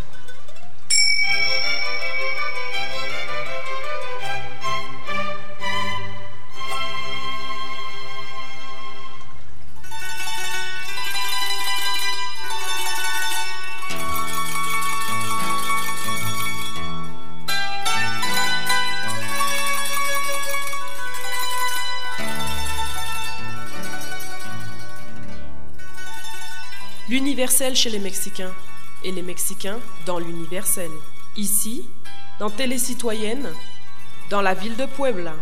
L'universel chez les Mexicains et les Mexicains dans l'universel. Ici, dans Télécitoyenne, dans la ville de Puebla.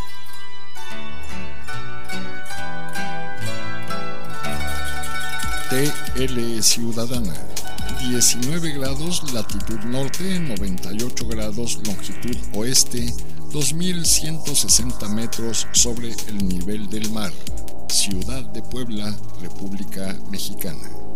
T L Ciudadana, diecinueve grados latitud norte, noventa y ocho grados longitud oeste, dos mil ciento sesenta metros sobre el nivel del mar. Ciudad de Puebla, República Mexicana.